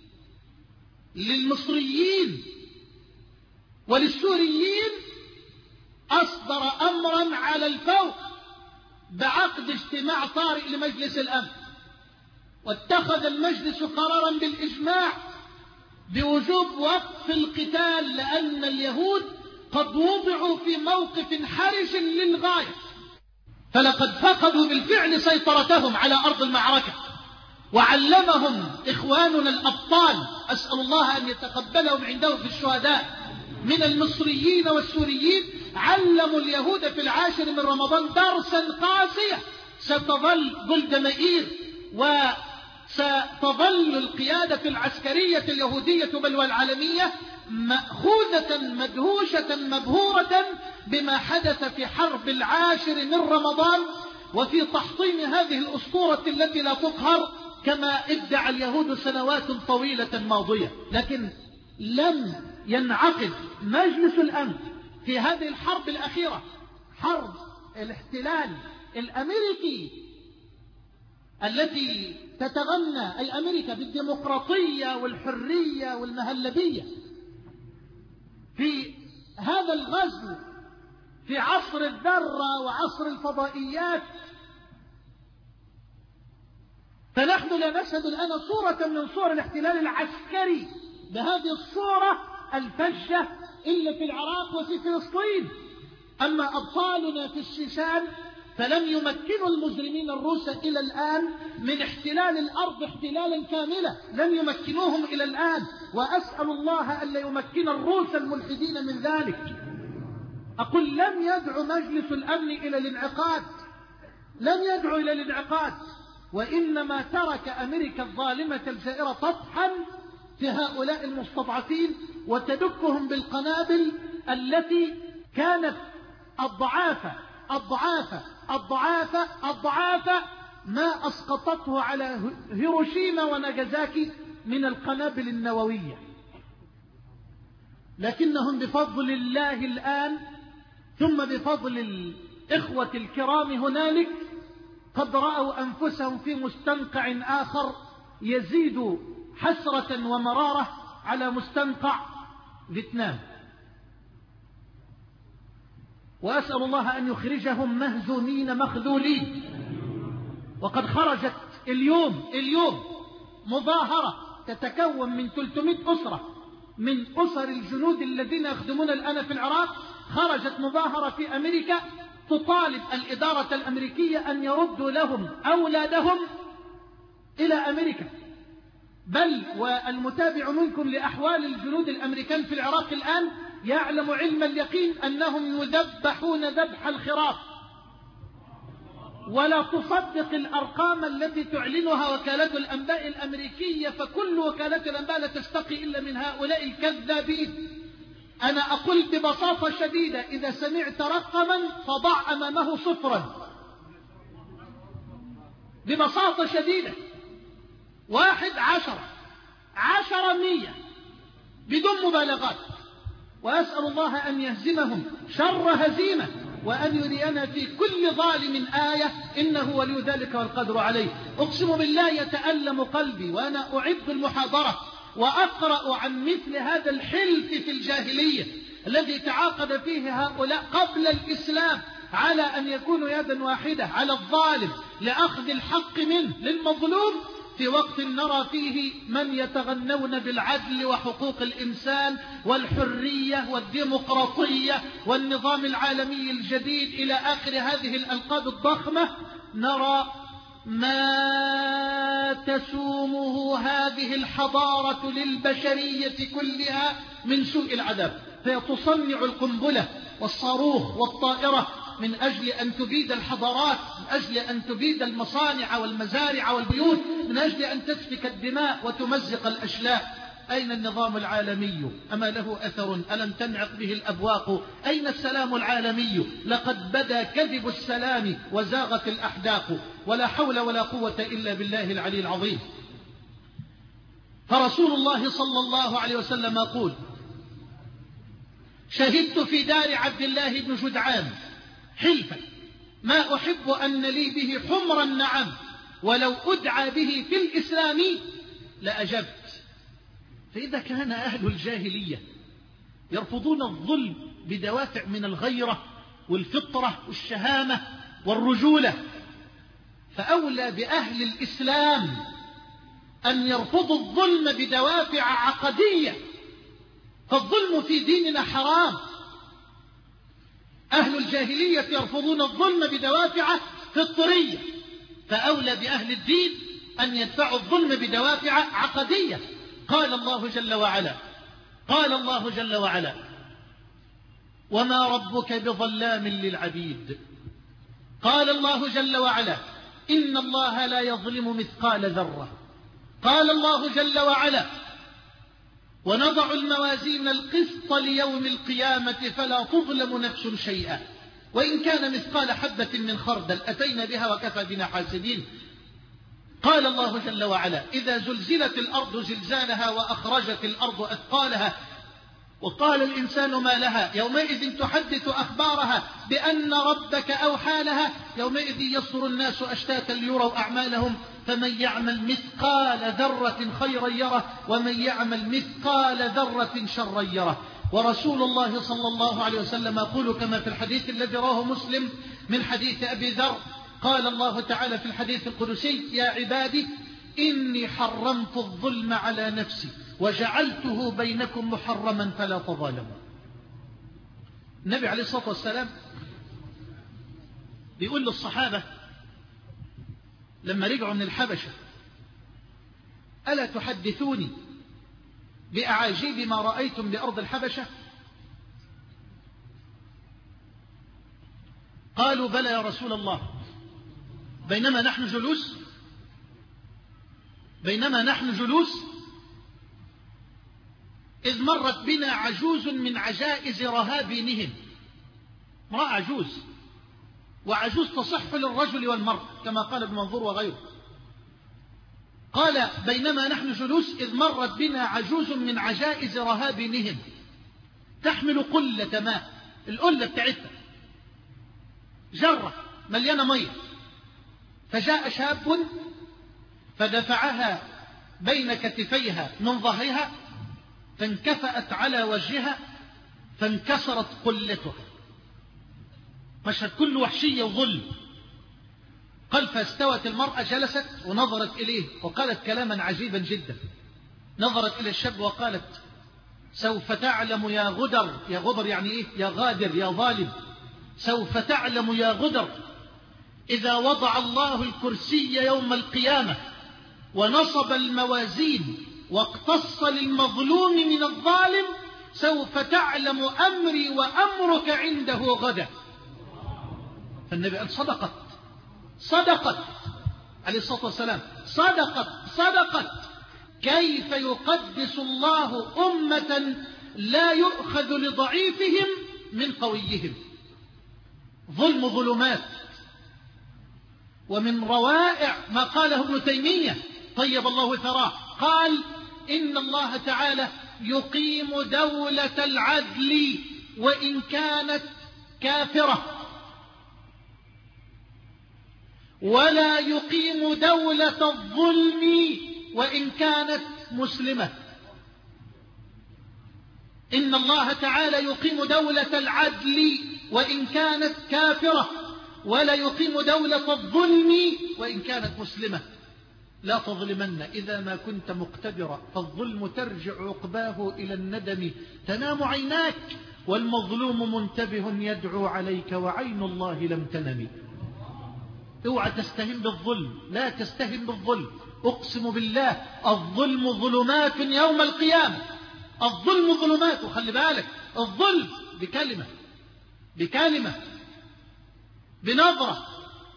للمصريين وللسوريين، أصدر أمرا على الفور بعقد اجتماع طارئ لمجلس الأمن، واتخذ المجلس قرارا بالإجماع بوجوب وقف القتال، لأن اليهود قد وضعوا في موقف حرج للغاية، فلقد فقدوا بالفعل سيطرتهم على أرض المعركة. وعلمهم إخواننا الأبطال، أسأل الله أن يتقبلهم عنده في الشهداء من المصريين والسوريين، علموا اليهود في العاشر من رمضان درسا قاسيا ستظل جولدا مائير وستظل القيادة العسكرية اليهودية بل والعالمية مأخوذة مدهوشة مبهورة بما حدث في حرب العاشر من رمضان وفي تحطيم هذه الأسطورة التي لا تقهر كما ادعى اليهود سنوات طويلة ماضية. لكن لم ينعقد مجلس الأمن في هذه الحرب الأخيرة، حرب الاحتلال الأمريكي التي تتغنى أي أمريكا بالديمقراطية والحرية والمهلبية، في هذا الغزو في عصر الذرة وعصر الفضائيات. فنحن لا نشهد الآن صورة من صور الاحتلال العسكري بهذه الصورة الفجة إلا في العراق وفي فلسطين. أما أبطالنا في الشيشان فلم يمكنوا المجرمين الروس إلى الآن من احتلال الأرض احتلالا كاملا، لم يمكنوهم إلى الآن، وأسأل الله أن لا يمكن الروس الملحدين من ذلك. أقول لم يدعو مجلس الأمن إلى الانعقاد، لم يدعو إلى الانعقاد، وإنما ترك أمريكا الظالمة الجائرة تطحن في هؤلاء المستضعفين وتدكهم بالقنابل التي كانت الضعافة الضعافة الضعافة الضعافة ما أسقطته على هيروشيما وناجازاكي من القنابل النووية. لكنهم بفضل الله الآن ثم بفضل الإخوة الكرام هنالك قد رأوا أنفسهم في مستنقع آخر يزيد حسرة ومرارة على مستنقع فيتنام. وأسأل الله أن يخرجهم مهزومين مخذولين. وقد خرجت اليوم اليوم مظاهرة تتكون من ثلاثمائة أسرة من أسر الجنود الذين يخدمون الآن في العراق. خرجت مظاهرة في أمريكا تطالب الإدارة الأمريكية أن يردوا لهم أولادهم إلى أمريكا. بل والمتابع منكم لأحوال الجنود الأمريكان في العراق الآن يعلم علم اليقين أنهم يذبحون ذبح الخراف. ولا تصدق الأرقام التي تعلنها وكالات الأنباء الأمريكية، فكل وكالات الأنباء لا تستقي إلا من هؤلاء الكذابين. أنا أقول ببساطة شديدة، إذا سمعت رقما فضع أمامه صفرا ببساطة شديدة. واحد عشرة عشرة مية بدون مبالغات. وأسأل الله أن يهزمهم شر هزيمة، وأن يرينا في كل ظالم آية، إنه ولي ذلك والقدر عليه. أقسم بالله يتألم قلبي وأنا أعد المحاضرة وأقرأ عن مثل هذا الحلف في الجاهلية الذي تعاقد فيه هؤلاء قبل الإسلام على أن يكونوا يدا واحدة على الظالم لأخذ الحق منه للمظلوم، في وقت نرى فيه من يتغنون بالعدل وحقوق الإنسان والحرية والديمقراطية والنظام العالمي الجديد إلى آخر هذه الألقاب الضخمة. نرى ما تسومه هذه الحضارة للبشرية كلها من سوء العذاب، فهي تصنع القنبلة والصاروخ والطائرة من أجل أن تبيد الحضارات، من أجل أن تبيد المصانع والمزارع والبيوت، من أجل أن تسفك الدماء وتمزق الأشلاء. أين النظام العالمي؟ أما له أثر؟ ألم تنعق به الأبواق؟ أين السلام العالمي؟ لقد بدا كذب السلام وزاغت الأحداق، ولا حول ولا قوة إلا بالله العلي العظيم. فرسول الله صلى الله عليه وسلم يقول: شهدت في دار عبد الله بن جدعان حلفا ما أحب أن لي به حمر النعم، ولو أدعى به في الإسلام لأجبت. فإذا كان أهل الجاهلية يرفضون الظلم بدوافع من الغيرة والفطرة والشهامة والرجولة، فأولى بأهل الإسلام أن يرفضوا الظلم بدوافع عقدية، فالظلم في ديننا حرام. أهل الجاهلية يرفضون الظلم بدوافع فطرية، فأولى بأهل الدين أن يدفعوا الظلم بدوافع عقدية. قال الله جل وعلا قال الله جل وعلا وما ربك بظلام للعبيد. قال الله جل وعلا إن الله لا يظلم مثقال ذرة. قال الله جل وعلا ونضع الموازين القسط ليوم القيامة فلا تظلم نفس شيئا وإن كان مثقال حبة من خردل أتينا بها وكفى بنا حاسدين. قال الله جل وعلا إذا زلزلت الأرض زلزالها وأخرجت الأرض أثقالها وقال الإنسان ما لها يومئذ تحدث أخبارها بأن ربك أوحى لها يومئذ يصدر الناس أشتاتا ليروا أعمالهم فمن يعمل مثقال ذرة خيرا يره ومن يعمل مثقال ذرة شرا يره. ورسول الله صلى الله عليه وسلم يقول كما في الحديث الذي رواه مسلم من حديث أبي ذر قال الله تعالى في الحديث القدسي يا عبادي إني حرمت الظلم على نفسي وجعلته بينكم محرما فلا تظالموا. النبي عليه الصلاة والسلام بيقول للصحابة لما رجعوا من الحبشة ألا تحدثوني بأعاجيب ما رأيتم بأرض الحبشة؟ قالوا بلى يا رسول الله. بينما نحن جلوس بينما نحن جلوس إذ مرت بنا عجوز من عجائز رهابينهم، امرأة عجوز، وعجوز تصح للرجل والمرء كما قال ابن منظور وغيره. قال بينما نحن جلوس إذ مرت بنا عجوز من عجائز رهابينهم تحمل قلة ماء، القلة بتاعتها جرة مليانة مية، فجاء شاب فدفعها بين كتفيها من ظهرها فانكفأت على وجهها فانكسرت قلتها. مشهد كله وحشية وظلم. قال فاستوت المرأة جلست ونظرت إليه وقالت كلاما عجيبا جدا. نظرت إلى الشاب وقالت سوف تعلم يا غدر، يا غدر يعني إيه؟ يا غادر يا ظالم، سوف تعلم يا غدر إذا وضع الله الكرسي يوم القيامة ونصب الموازين واقتص للمظلوم من الظالم سوف تعلم أمري وأمرك عنده غدا. فالنبي قال صدقت صدقت عليه الصلاة والسلام صدقت صدقت. كيف يقدس الله أمة لا يؤخذ لضعيفهم من قويهم؟ ظلم ظلمات. ومن روائع ما قاله ابن تيمية طيب الله ثراه قال إن الله تعالى يقيم دولة العدل وإن كانت كافرة، ولا يقيم دولة الظلم وإن كانت مسلمة. إن الله تعالى يقيم دولة العدل وإن كانت كافرة، ولا يقيم دولة الظلم وإن كانت مسلمة. لا تظلمن إذا ما كنت مقتدرا، فالظلم ترجع عقباه إلى الندم تنام عيناك، والمظلوم منتبه يدعو عليك وعين الله لم تنم. اوعى تستهن بالظلم، لا تستهن بالظلم. أقسم بالله الظلم ظلمات يوم القيامة، الظلم ظلمات. وخلي بالك الظلم بكلمة بكلمة بنظرة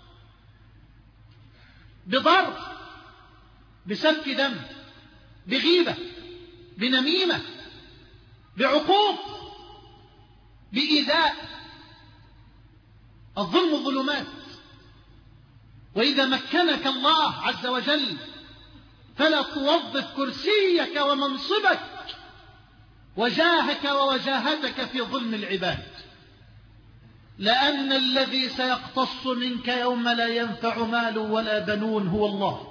بضرب بسفك دم بغيبة بنميمة بعقوق بإيذاء. الظلم ظلمات. وإذا مكنك الله عز وجل فلا توظف كرسيك ومنصبك وجاهك ووجاهتك في ظلم العباد، لأن الذي سيقتص منك يوم لا ينفع مال ولا بنون هو الله.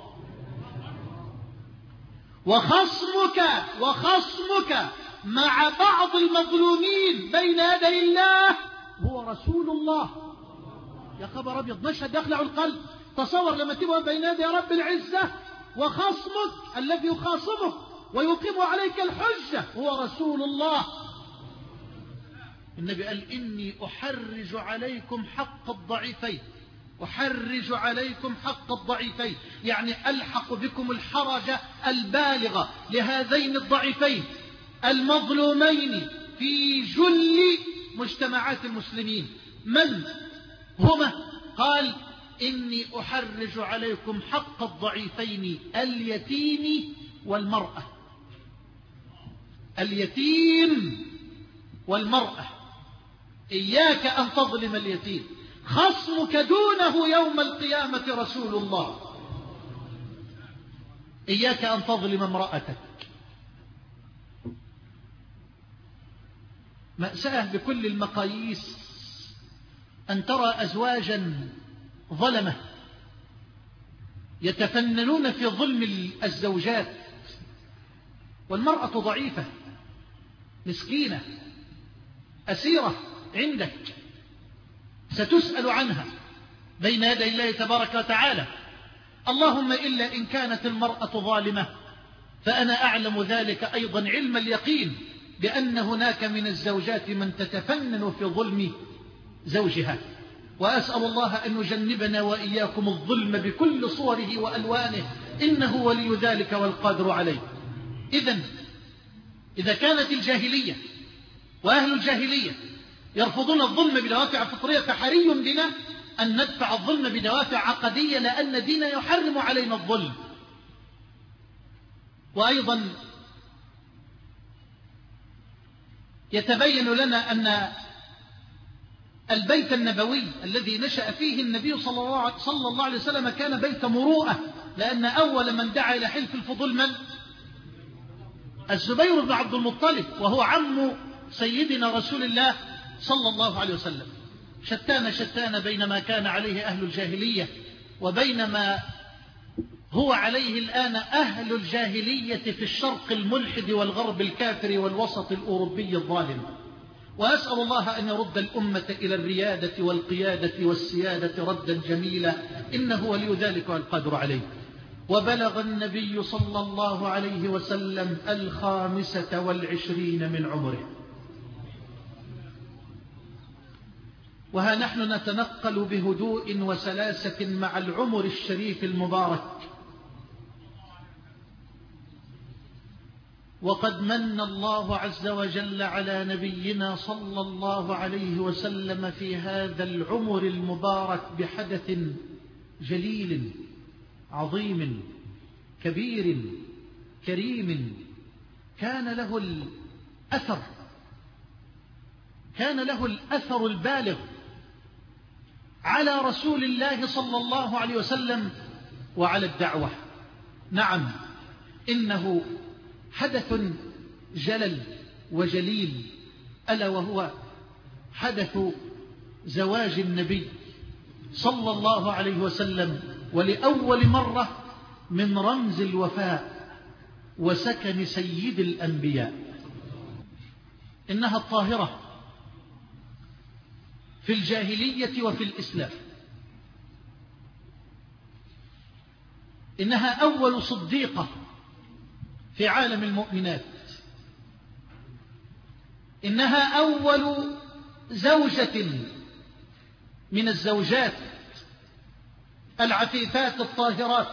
وخصمك وخصمك مع بعض المظلومين بين يدي الله هو رسول الله. يا خبر أبيض، مشهد يخلع القلب. تصور لما تبقى بين يدي رب العزة وخصمك الذي يخاصمك ويقيم عليك الحجة هو رسول الله. النبي قال إني أحرج عليكم حق الضعيفين، أحرج عليكم حق الضعيفين، يعني ألحق بكم الحرج البالغ لهذين الضعيفين المظلومين في جل مجتمعات المسلمين. من هما؟ قال إني أحرج عليكم حق الضعيفين اليتيم والمرأة. اليتيم والمرأة، إياك أن تظلم اليتيم. خصمك دونه يوم القيامة رسول الله. إياك أن تظلم امرأتك. مأساة بكل المقاييس أن ترى أزواجا ظلمة يتفننون في ظلم الزوجات، والمرأة ضعيفة مسكينة أسيرة عندك ستسأل عنها بين يدي الله تبارك وتعالى. اللهم إلا إن كانت المرأة ظالمة، فأنا أعلم ذلك أيضا علم اليقين بأن هناك من الزوجات من تتفنن في ظلم زوجها، وأسأل الله أن يجنبنا وإياكم الظلم بكل صوره وألوانه، إنه ولي ذلك والقادر عليه. إذن إذا كانت الجاهلية وأهل الجاهلية يرفضون الظلم بدوافع فطرية، فحري بنا أن ندفع الظلم بدوافع عقدية، لأن دين يحرم علينا الظلم. وأيضا يتبين لنا أن البيت النبوي الذي نشأ فيه النبي صلى الله عليه وسلم كان بيت مروءة، لأن أول من دعا إلى حلف الفضول من؟ الزبير بن عبد المطلب، وهو عم سيدنا رسول الله صلى الله عليه وسلم. شتان شتان بين ما كان عليه أهل الجاهلية وبين ما هو عليه الآن أهل الجاهلية في الشرق الملحد والغرب الكافر والوسط الأوروبي الظالم. وأسأل الله أن يرد الأمة إلى الريادة والقيادة والسيادة ردا جميلا، إنه ولي ذلك والقادر عليه. وبلغ النبي صلى الله عليه وسلم الخامسة والعشرين من عمره، وها نحن نتنقل بهدوء وسلاسة مع العمر الشريف المبارك. وقد من الله عز وجل على نبينا صلى الله عليه وسلم في هذا العمر المبارك بحدث جليل عظيم كبير كريم، كان له الأثر كان له الأثر البالغ على رسول الله صلى الله عليه وسلم وعلى الدعوة. نعم، إنه حدث جلل وجليل، ألا وهو حدث زواج النبي صلى الله عليه وسلم، ولأول مرة من رمز الوفاء وسكن سيد الأنبياء. إنها الطاهرة في الجاهلية وفي الإسلام، إنها أول صديقة في عالم المؤمنات، إنها أول زوجة من الزوجات العفيفات الطاهرات،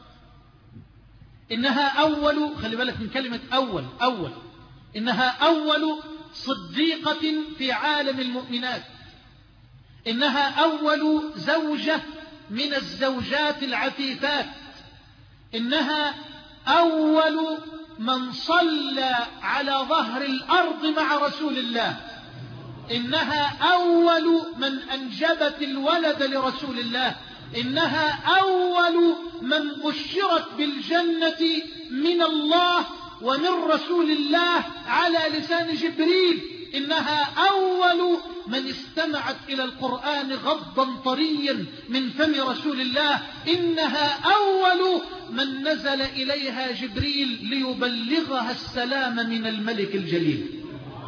إنها أول، خلي بالك من كلمة أول أول إنها أول صديقة في عالم المؤمنات، إنها أول زوجة من الزوجات العفيفات، إنها أول من صلى على ظهر الأرض مع رسول الله، إنها أول من أنجبت الولد لرسول الله، إنها أول من بشرت بالجنة من الله ومن رسول الله على لسان جبريل، إنها أول من استمعت إلى القرآن غضا طريا من فم رسول الله، إنها أول من نزل إليها جبريل ليبلغها السلام من الملك الجليل.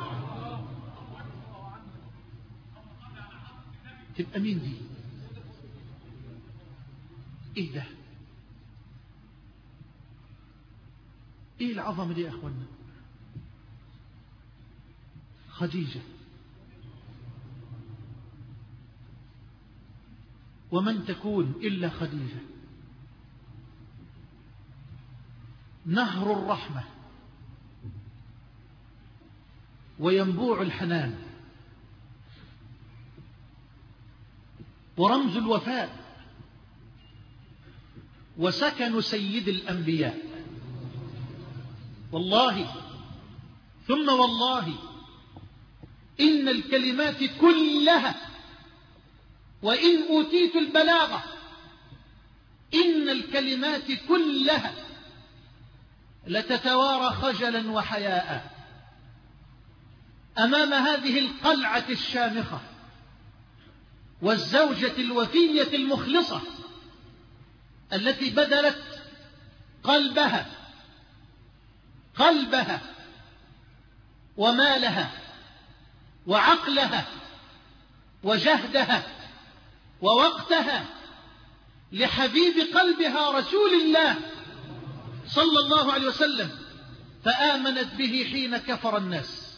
تبقى مين دي؟ إيه ده؟ إيه العظمة دي يا أخوانا؟ خديجة. ومن تكون إلا خديجة؟ نهر الرحمة وينبوع الحنان ورمز الوفاء وسكن سيد الأنبياء. والله ثم والله إن الكلمات كلها وإن أوتيت البلاغة، إن الكلمات كلها لتتوارى خجلا وحياء أمام هذه القلعة الشامخة والزوجة الوفية المخلصة التي بذلت قلبها قلبها ومالها وعقلها وجهدها ووقتها لحبيب قلبها رسول الله صلى الله عليه وسلم، فآمنت به حين كفر الناس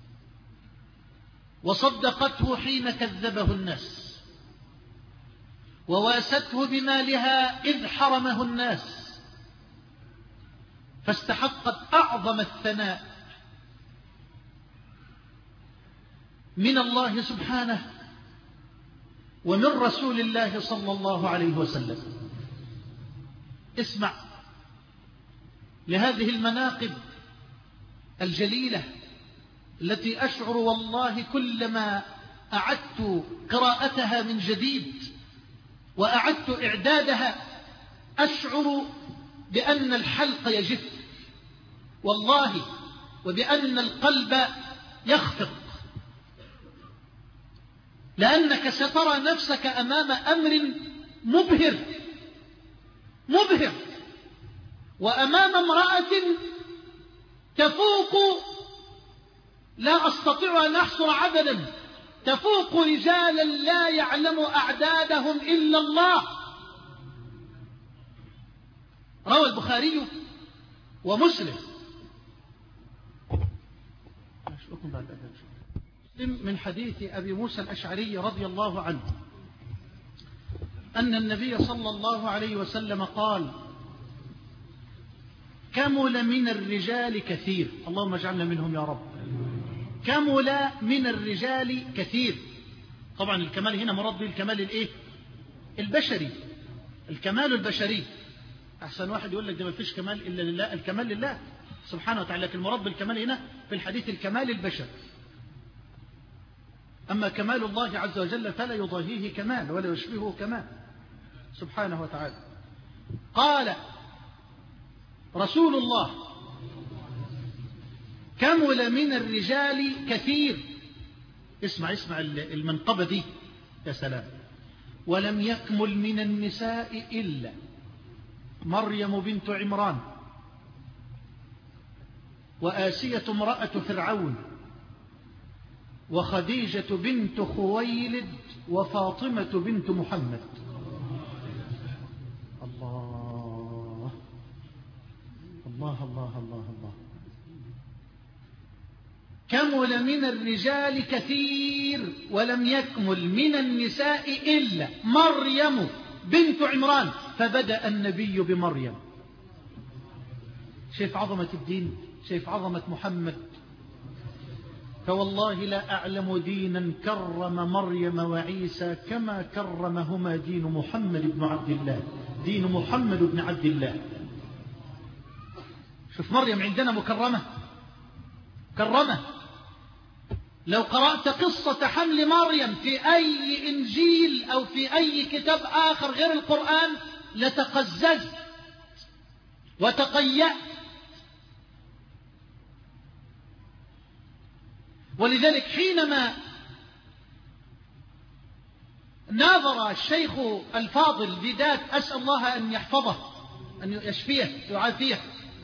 وصدقته حين كذبه الناس وواسته بمالها إذ حرمه الناس، فاستحقت أعظم الثناء من الله سبحانه ومن رسول الله صلى الله عليه وسلم. اسمع لهذه المناقب الجليلة التي أشعر والله كلما أعدت قراءتها من جديد وأعدت إعدادها أشعر بأن الحلق يجف والله، وبأن القلب يخفق، لأنك سترى نفسك أمام أمر مبهر مبهر وأمام امرأة تفوق، لا أستطيع أن أحصر عددا، تفوق رجالا لا يعلم أعدادهم إلا الله. روى البخاري ومسلم من حديث أبي موسى الأشعري رضي الله عنه أن النبي صلى الله عليه وسلم قال: كمل من الرجال كثير، اللهم اجعلنا منهم يا رب، كمل من الرجال كثير. طبعا الكمال هنا مراد به الكمال الايه؟ البشري، الكمال البشري. احسن واحد يقول لك ده ما فيش كمال الا لله، الكمال لله سبحانه وتعالى، لكن المراد بالكمال هنا في الحديث الكمال البشري. اما كمال الله عز وجل فلا يضاهيه كمال ولا يشبهه كمال سبحانه وتعالى. قال رسول الله: كمل من الرجال كثير. اسمع اسمع المنقبة دي يا سلام. ولم يكمل من النساء إلا مريم بنت عمران وآسية امرأة فرعون وخديجة بنت خويلد وفاطمة بنت محمد. الله الله الله الله الله. كمل من الرجال كثير ولم يكمل من النساء إلا مريم بنت عمران، فبدأ النبي بمريم. شايف عظمة الدين، شايف عظمة محمد. فوالله لا أعلم دينا كرم مريم وعيسى كما كرمهما دين محمد بن عبد الله، دين محمد بن عبد الله. شوف مريم عندنا مكرمة كرمة. لو قرأت قصة حمل مريم في أي إنجيل أو في أي كتاب آخر غير القرآن لتقززت وتقيأت ولذلك حينما ناظر الشيخ الفاضل بدات أسأل الله أن يحفظه أن يشفيه يعافيه،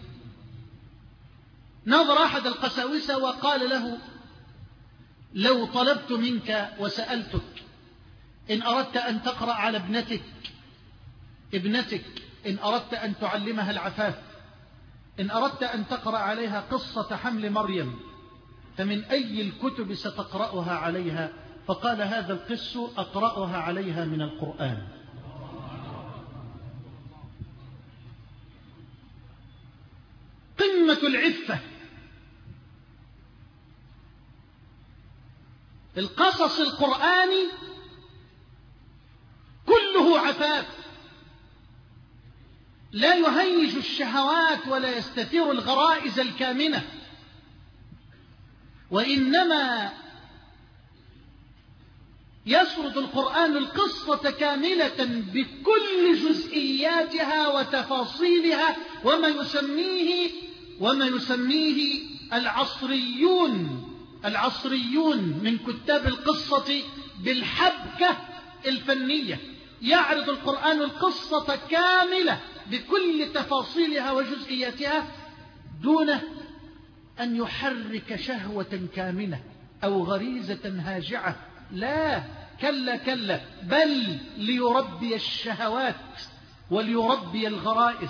ناظر أحد القساوسة وقال له: لو طلبت منك وسألتك إن أردت أن تقرأ على ابنتك ابنتك إن أردت أن تعلمها العفاف، إن أردت أن تقرأ عليها قصة حمل مريم، فمن أي الكتب ستقرأها عليها؟ فقال هذا القس: أقرأها عليها من القرآن. قمة العفة. القصص القرآني كله عفاف، لا يهيج الشهوات ولا يستثير الغرائز الكامنة، وإنما يسرد القرآن القصة كاملة بكل جزئياتها وتفاصيلها، وما يسميه وما يسميه العصريون العصريون من كتاب القصة بالحبكة الفنية. يعرض القرآن القصة كاملة بكل تفاصيلها وجزئياتها دون أن يحرك شهوة كامنة أو غريزة هاجعة، لا، كلا كلا، بل ليربي الشهوات وليربي الغرائز.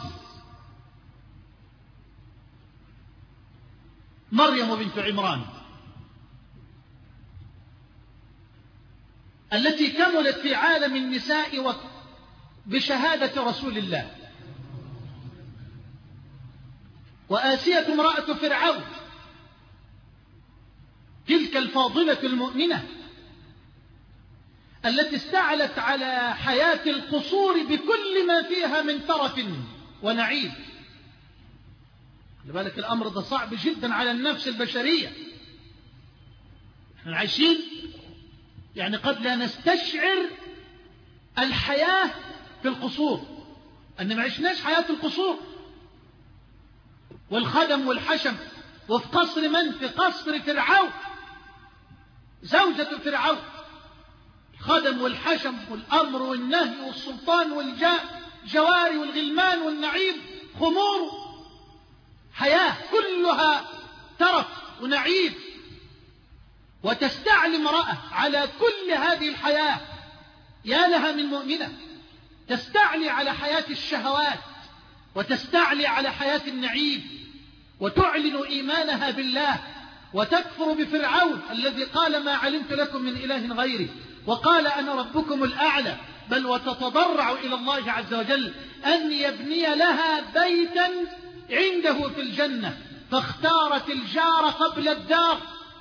مريم بنت عمران التي كملت في عالم النساء بشهادة رسول الله، وآسية امرأة فرعون تلك الفاضلة المؤمنة التي استعلت على حياة القصور بكل ما فيها من ترف ونعيم. لذلك الأمر ده صعب جدا على النفس البشرية. نحن عايشين يعني قد لا نستشعر الحياة في القصور، أن ما عشناش حياة القصور والخدم والحشم. وفي قصر من؟ في قصر فرعون، زوجة فرعون، الخدم والحشم والأمر والنهي والسلطان والجواري والغلمان والنعيم، خمور، حياة كلها ترف ونعيم. وتستعلي امرأة على كل هذه الحياة، يا لها من مؤمنة تستعلي على حياة الشهوات وتستعلي على حياة النعيم، وتعلن إيمانها بالله وتكفر بفرعون الذي قال ما علمت لكم من إله غيري، وقال أنا ربكم الأعلى، بل وتتضرع إلى الله عز وجل أن يبني لها بيتا عنده في الجنة، فاختارت الجار قبل الدار،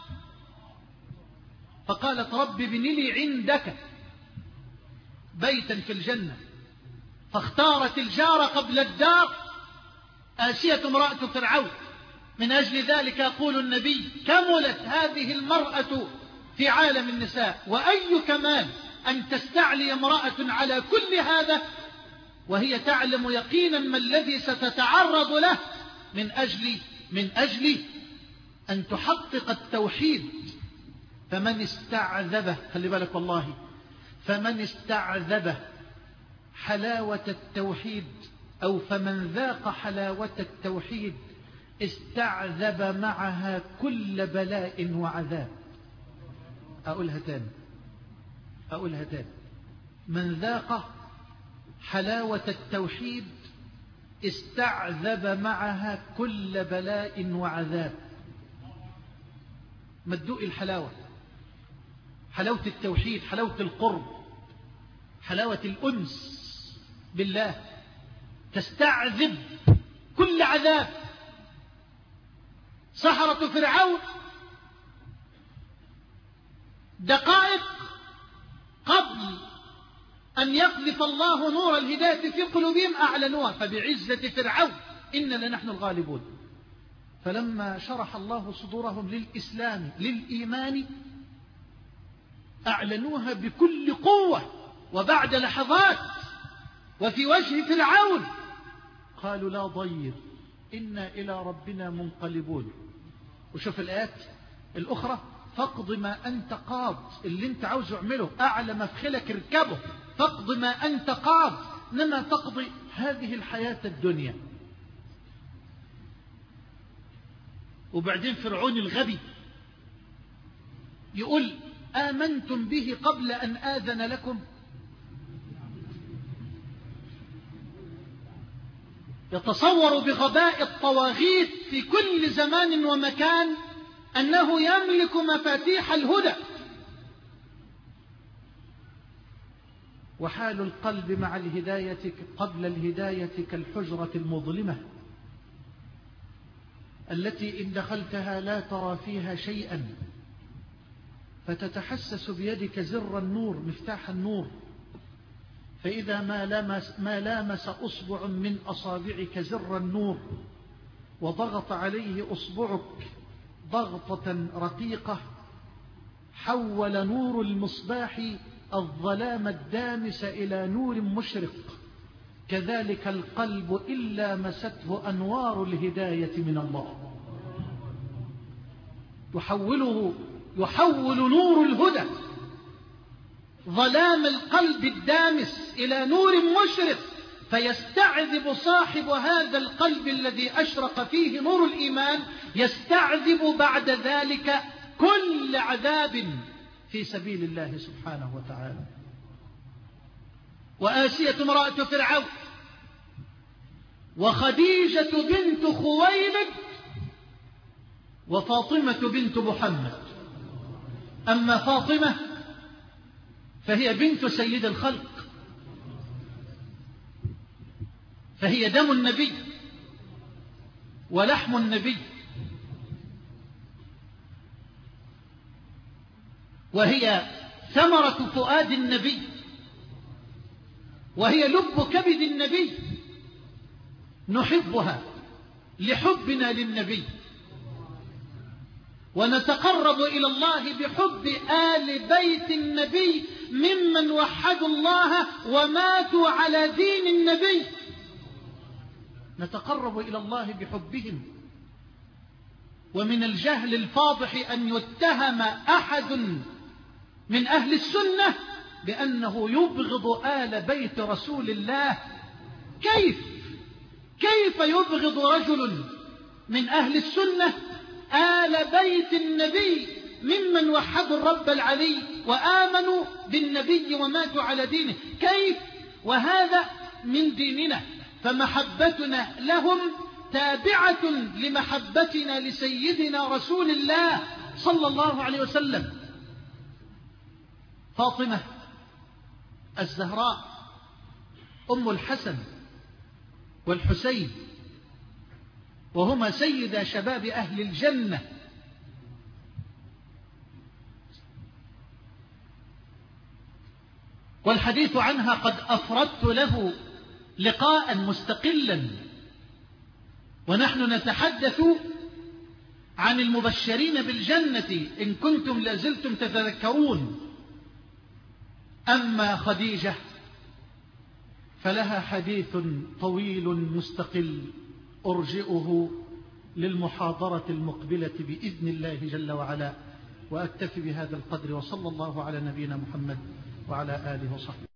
فقالت رب ابن لي عندك بيتا في الجنة، فاختارت الجار قبل الدار. آسية امرأة فرعون. من أجل ذلك يقول النبي: كملت هذه المرأة في عالم النساء. وأي كمال أن تستعلي امرأة على كل هذا وهي تعلم يقينا ما الذي ستتعرض له من أجل من أجل أن تحقق التوحيد. فمن استعذبه، خلي بالك والله، فمن استعذبه حلاوة التوحيد، أو فمن ذاق حلاوة التوحيد استعذب معها كل بلاء وعذاب. أقولها تاني أقولها تاني من ذاق حلاوة التوحيد استعذب معها كل بلاء وعذاب. ما تدوق الحلاوة، حلاوة التوحيد، حلاوة القرب، حلاوة الأنس بالله، تستعذب كل عذاب. سحرة فرعون دقائق قبل أن يقذف الله نور الهداية في قلوبهم أعلنوها، فبعزة فرعون إنا لنحن الغالبون. فلما شرح الله صدورهم للإسلام للإيمان أعلنوها بكل قوة، وبعد لحظات وفي وجه فرعون قالوا لا ضير إنا إلى ربنا منقلبون. وشوف الآيات الأخرى: فاقض ما أنت قاض، اللي أنت عاوز اعمله، أعلى مفخلك اركبه، فاقض ما أنت قاض، إنما تقضي هذه الحياة الدنيا. وبعدين فرعون الغبي يقول آمنتم به قبل أن آذن لكم. يتصور بغباء الطواغيت في كل زمان ومكان أنه يملك مفاتيح الهدى. وحال القلب مع الهداية قبل الهداية كالحجرة المظلمة التي إن دخلتها لا ترى فيها شيئا، فتتحسس بيدك زر النور مفتاح النور، فإذا ما لامس, ما لامس أصبع من أصابعك زر النور وضغط عليه أصبعك ضغطة رقيقة، حول نور المصباح الظلام الدامس إلى نور مشرق. كذلك القلب إلا مسته أنوار الهداية من الله، يحوله يحول نور الهدى ظلام القلب الدامس إلى نور مشرق، فيستعذب صاحب هذا القلب الذي أشرق فيه نور الإيمان، يستعذب بعد ذلك كل عذاب في سبيل الله سبحانه وتعالى. وآسية امرأة فرعون وخديجة بنت خويلد وفاطمة بنت محمد. أما فاطمة فهي بنت سيد الخلق، فهي دم النبي ولحم النبي، وهي ثمرة فؤاد النبي، وهي لب كبد النبي. نحبها لحبنا للنبي، ونتقرب إلى الله بحب آل بيت النبي ممن وحدوا الله وماتوا على دين النبي. نتقرب إلى الله بحبهم. ومن الجهل الفاضح أن يتهم أحد من أهل السنة بأنه يبغض آل بيت رسول الله. كيف كيف يبغض رجل من أهل السنة آل بيت النبي ممن وحدوا الرب العلي وآمنوا بالنبي وماتوا على دينه؟ كيف وهذا من ديننا؟ فمحبتنا لهم تابعة لمحبتنا لسيدنا رسول الله صلى الله عليه وسلم. فاطمة الزهراء أم الحسن والحسين، وهما سيدا شباب أهل الجنة. والحديث عنها قد أفردت له لقاء مستقلا، ونحن نتحدث عن المبشرين بالجنة إن كنتم لازلتم تتذكرون. أما خديجة فلها حديث طويل مستقل أرجئه للمحاضرة المقبلة بإذن الله جل وعلا، وأكتفي بهذا القدر، وصلى الله على نبينا محمد وعلى آله وصحبه.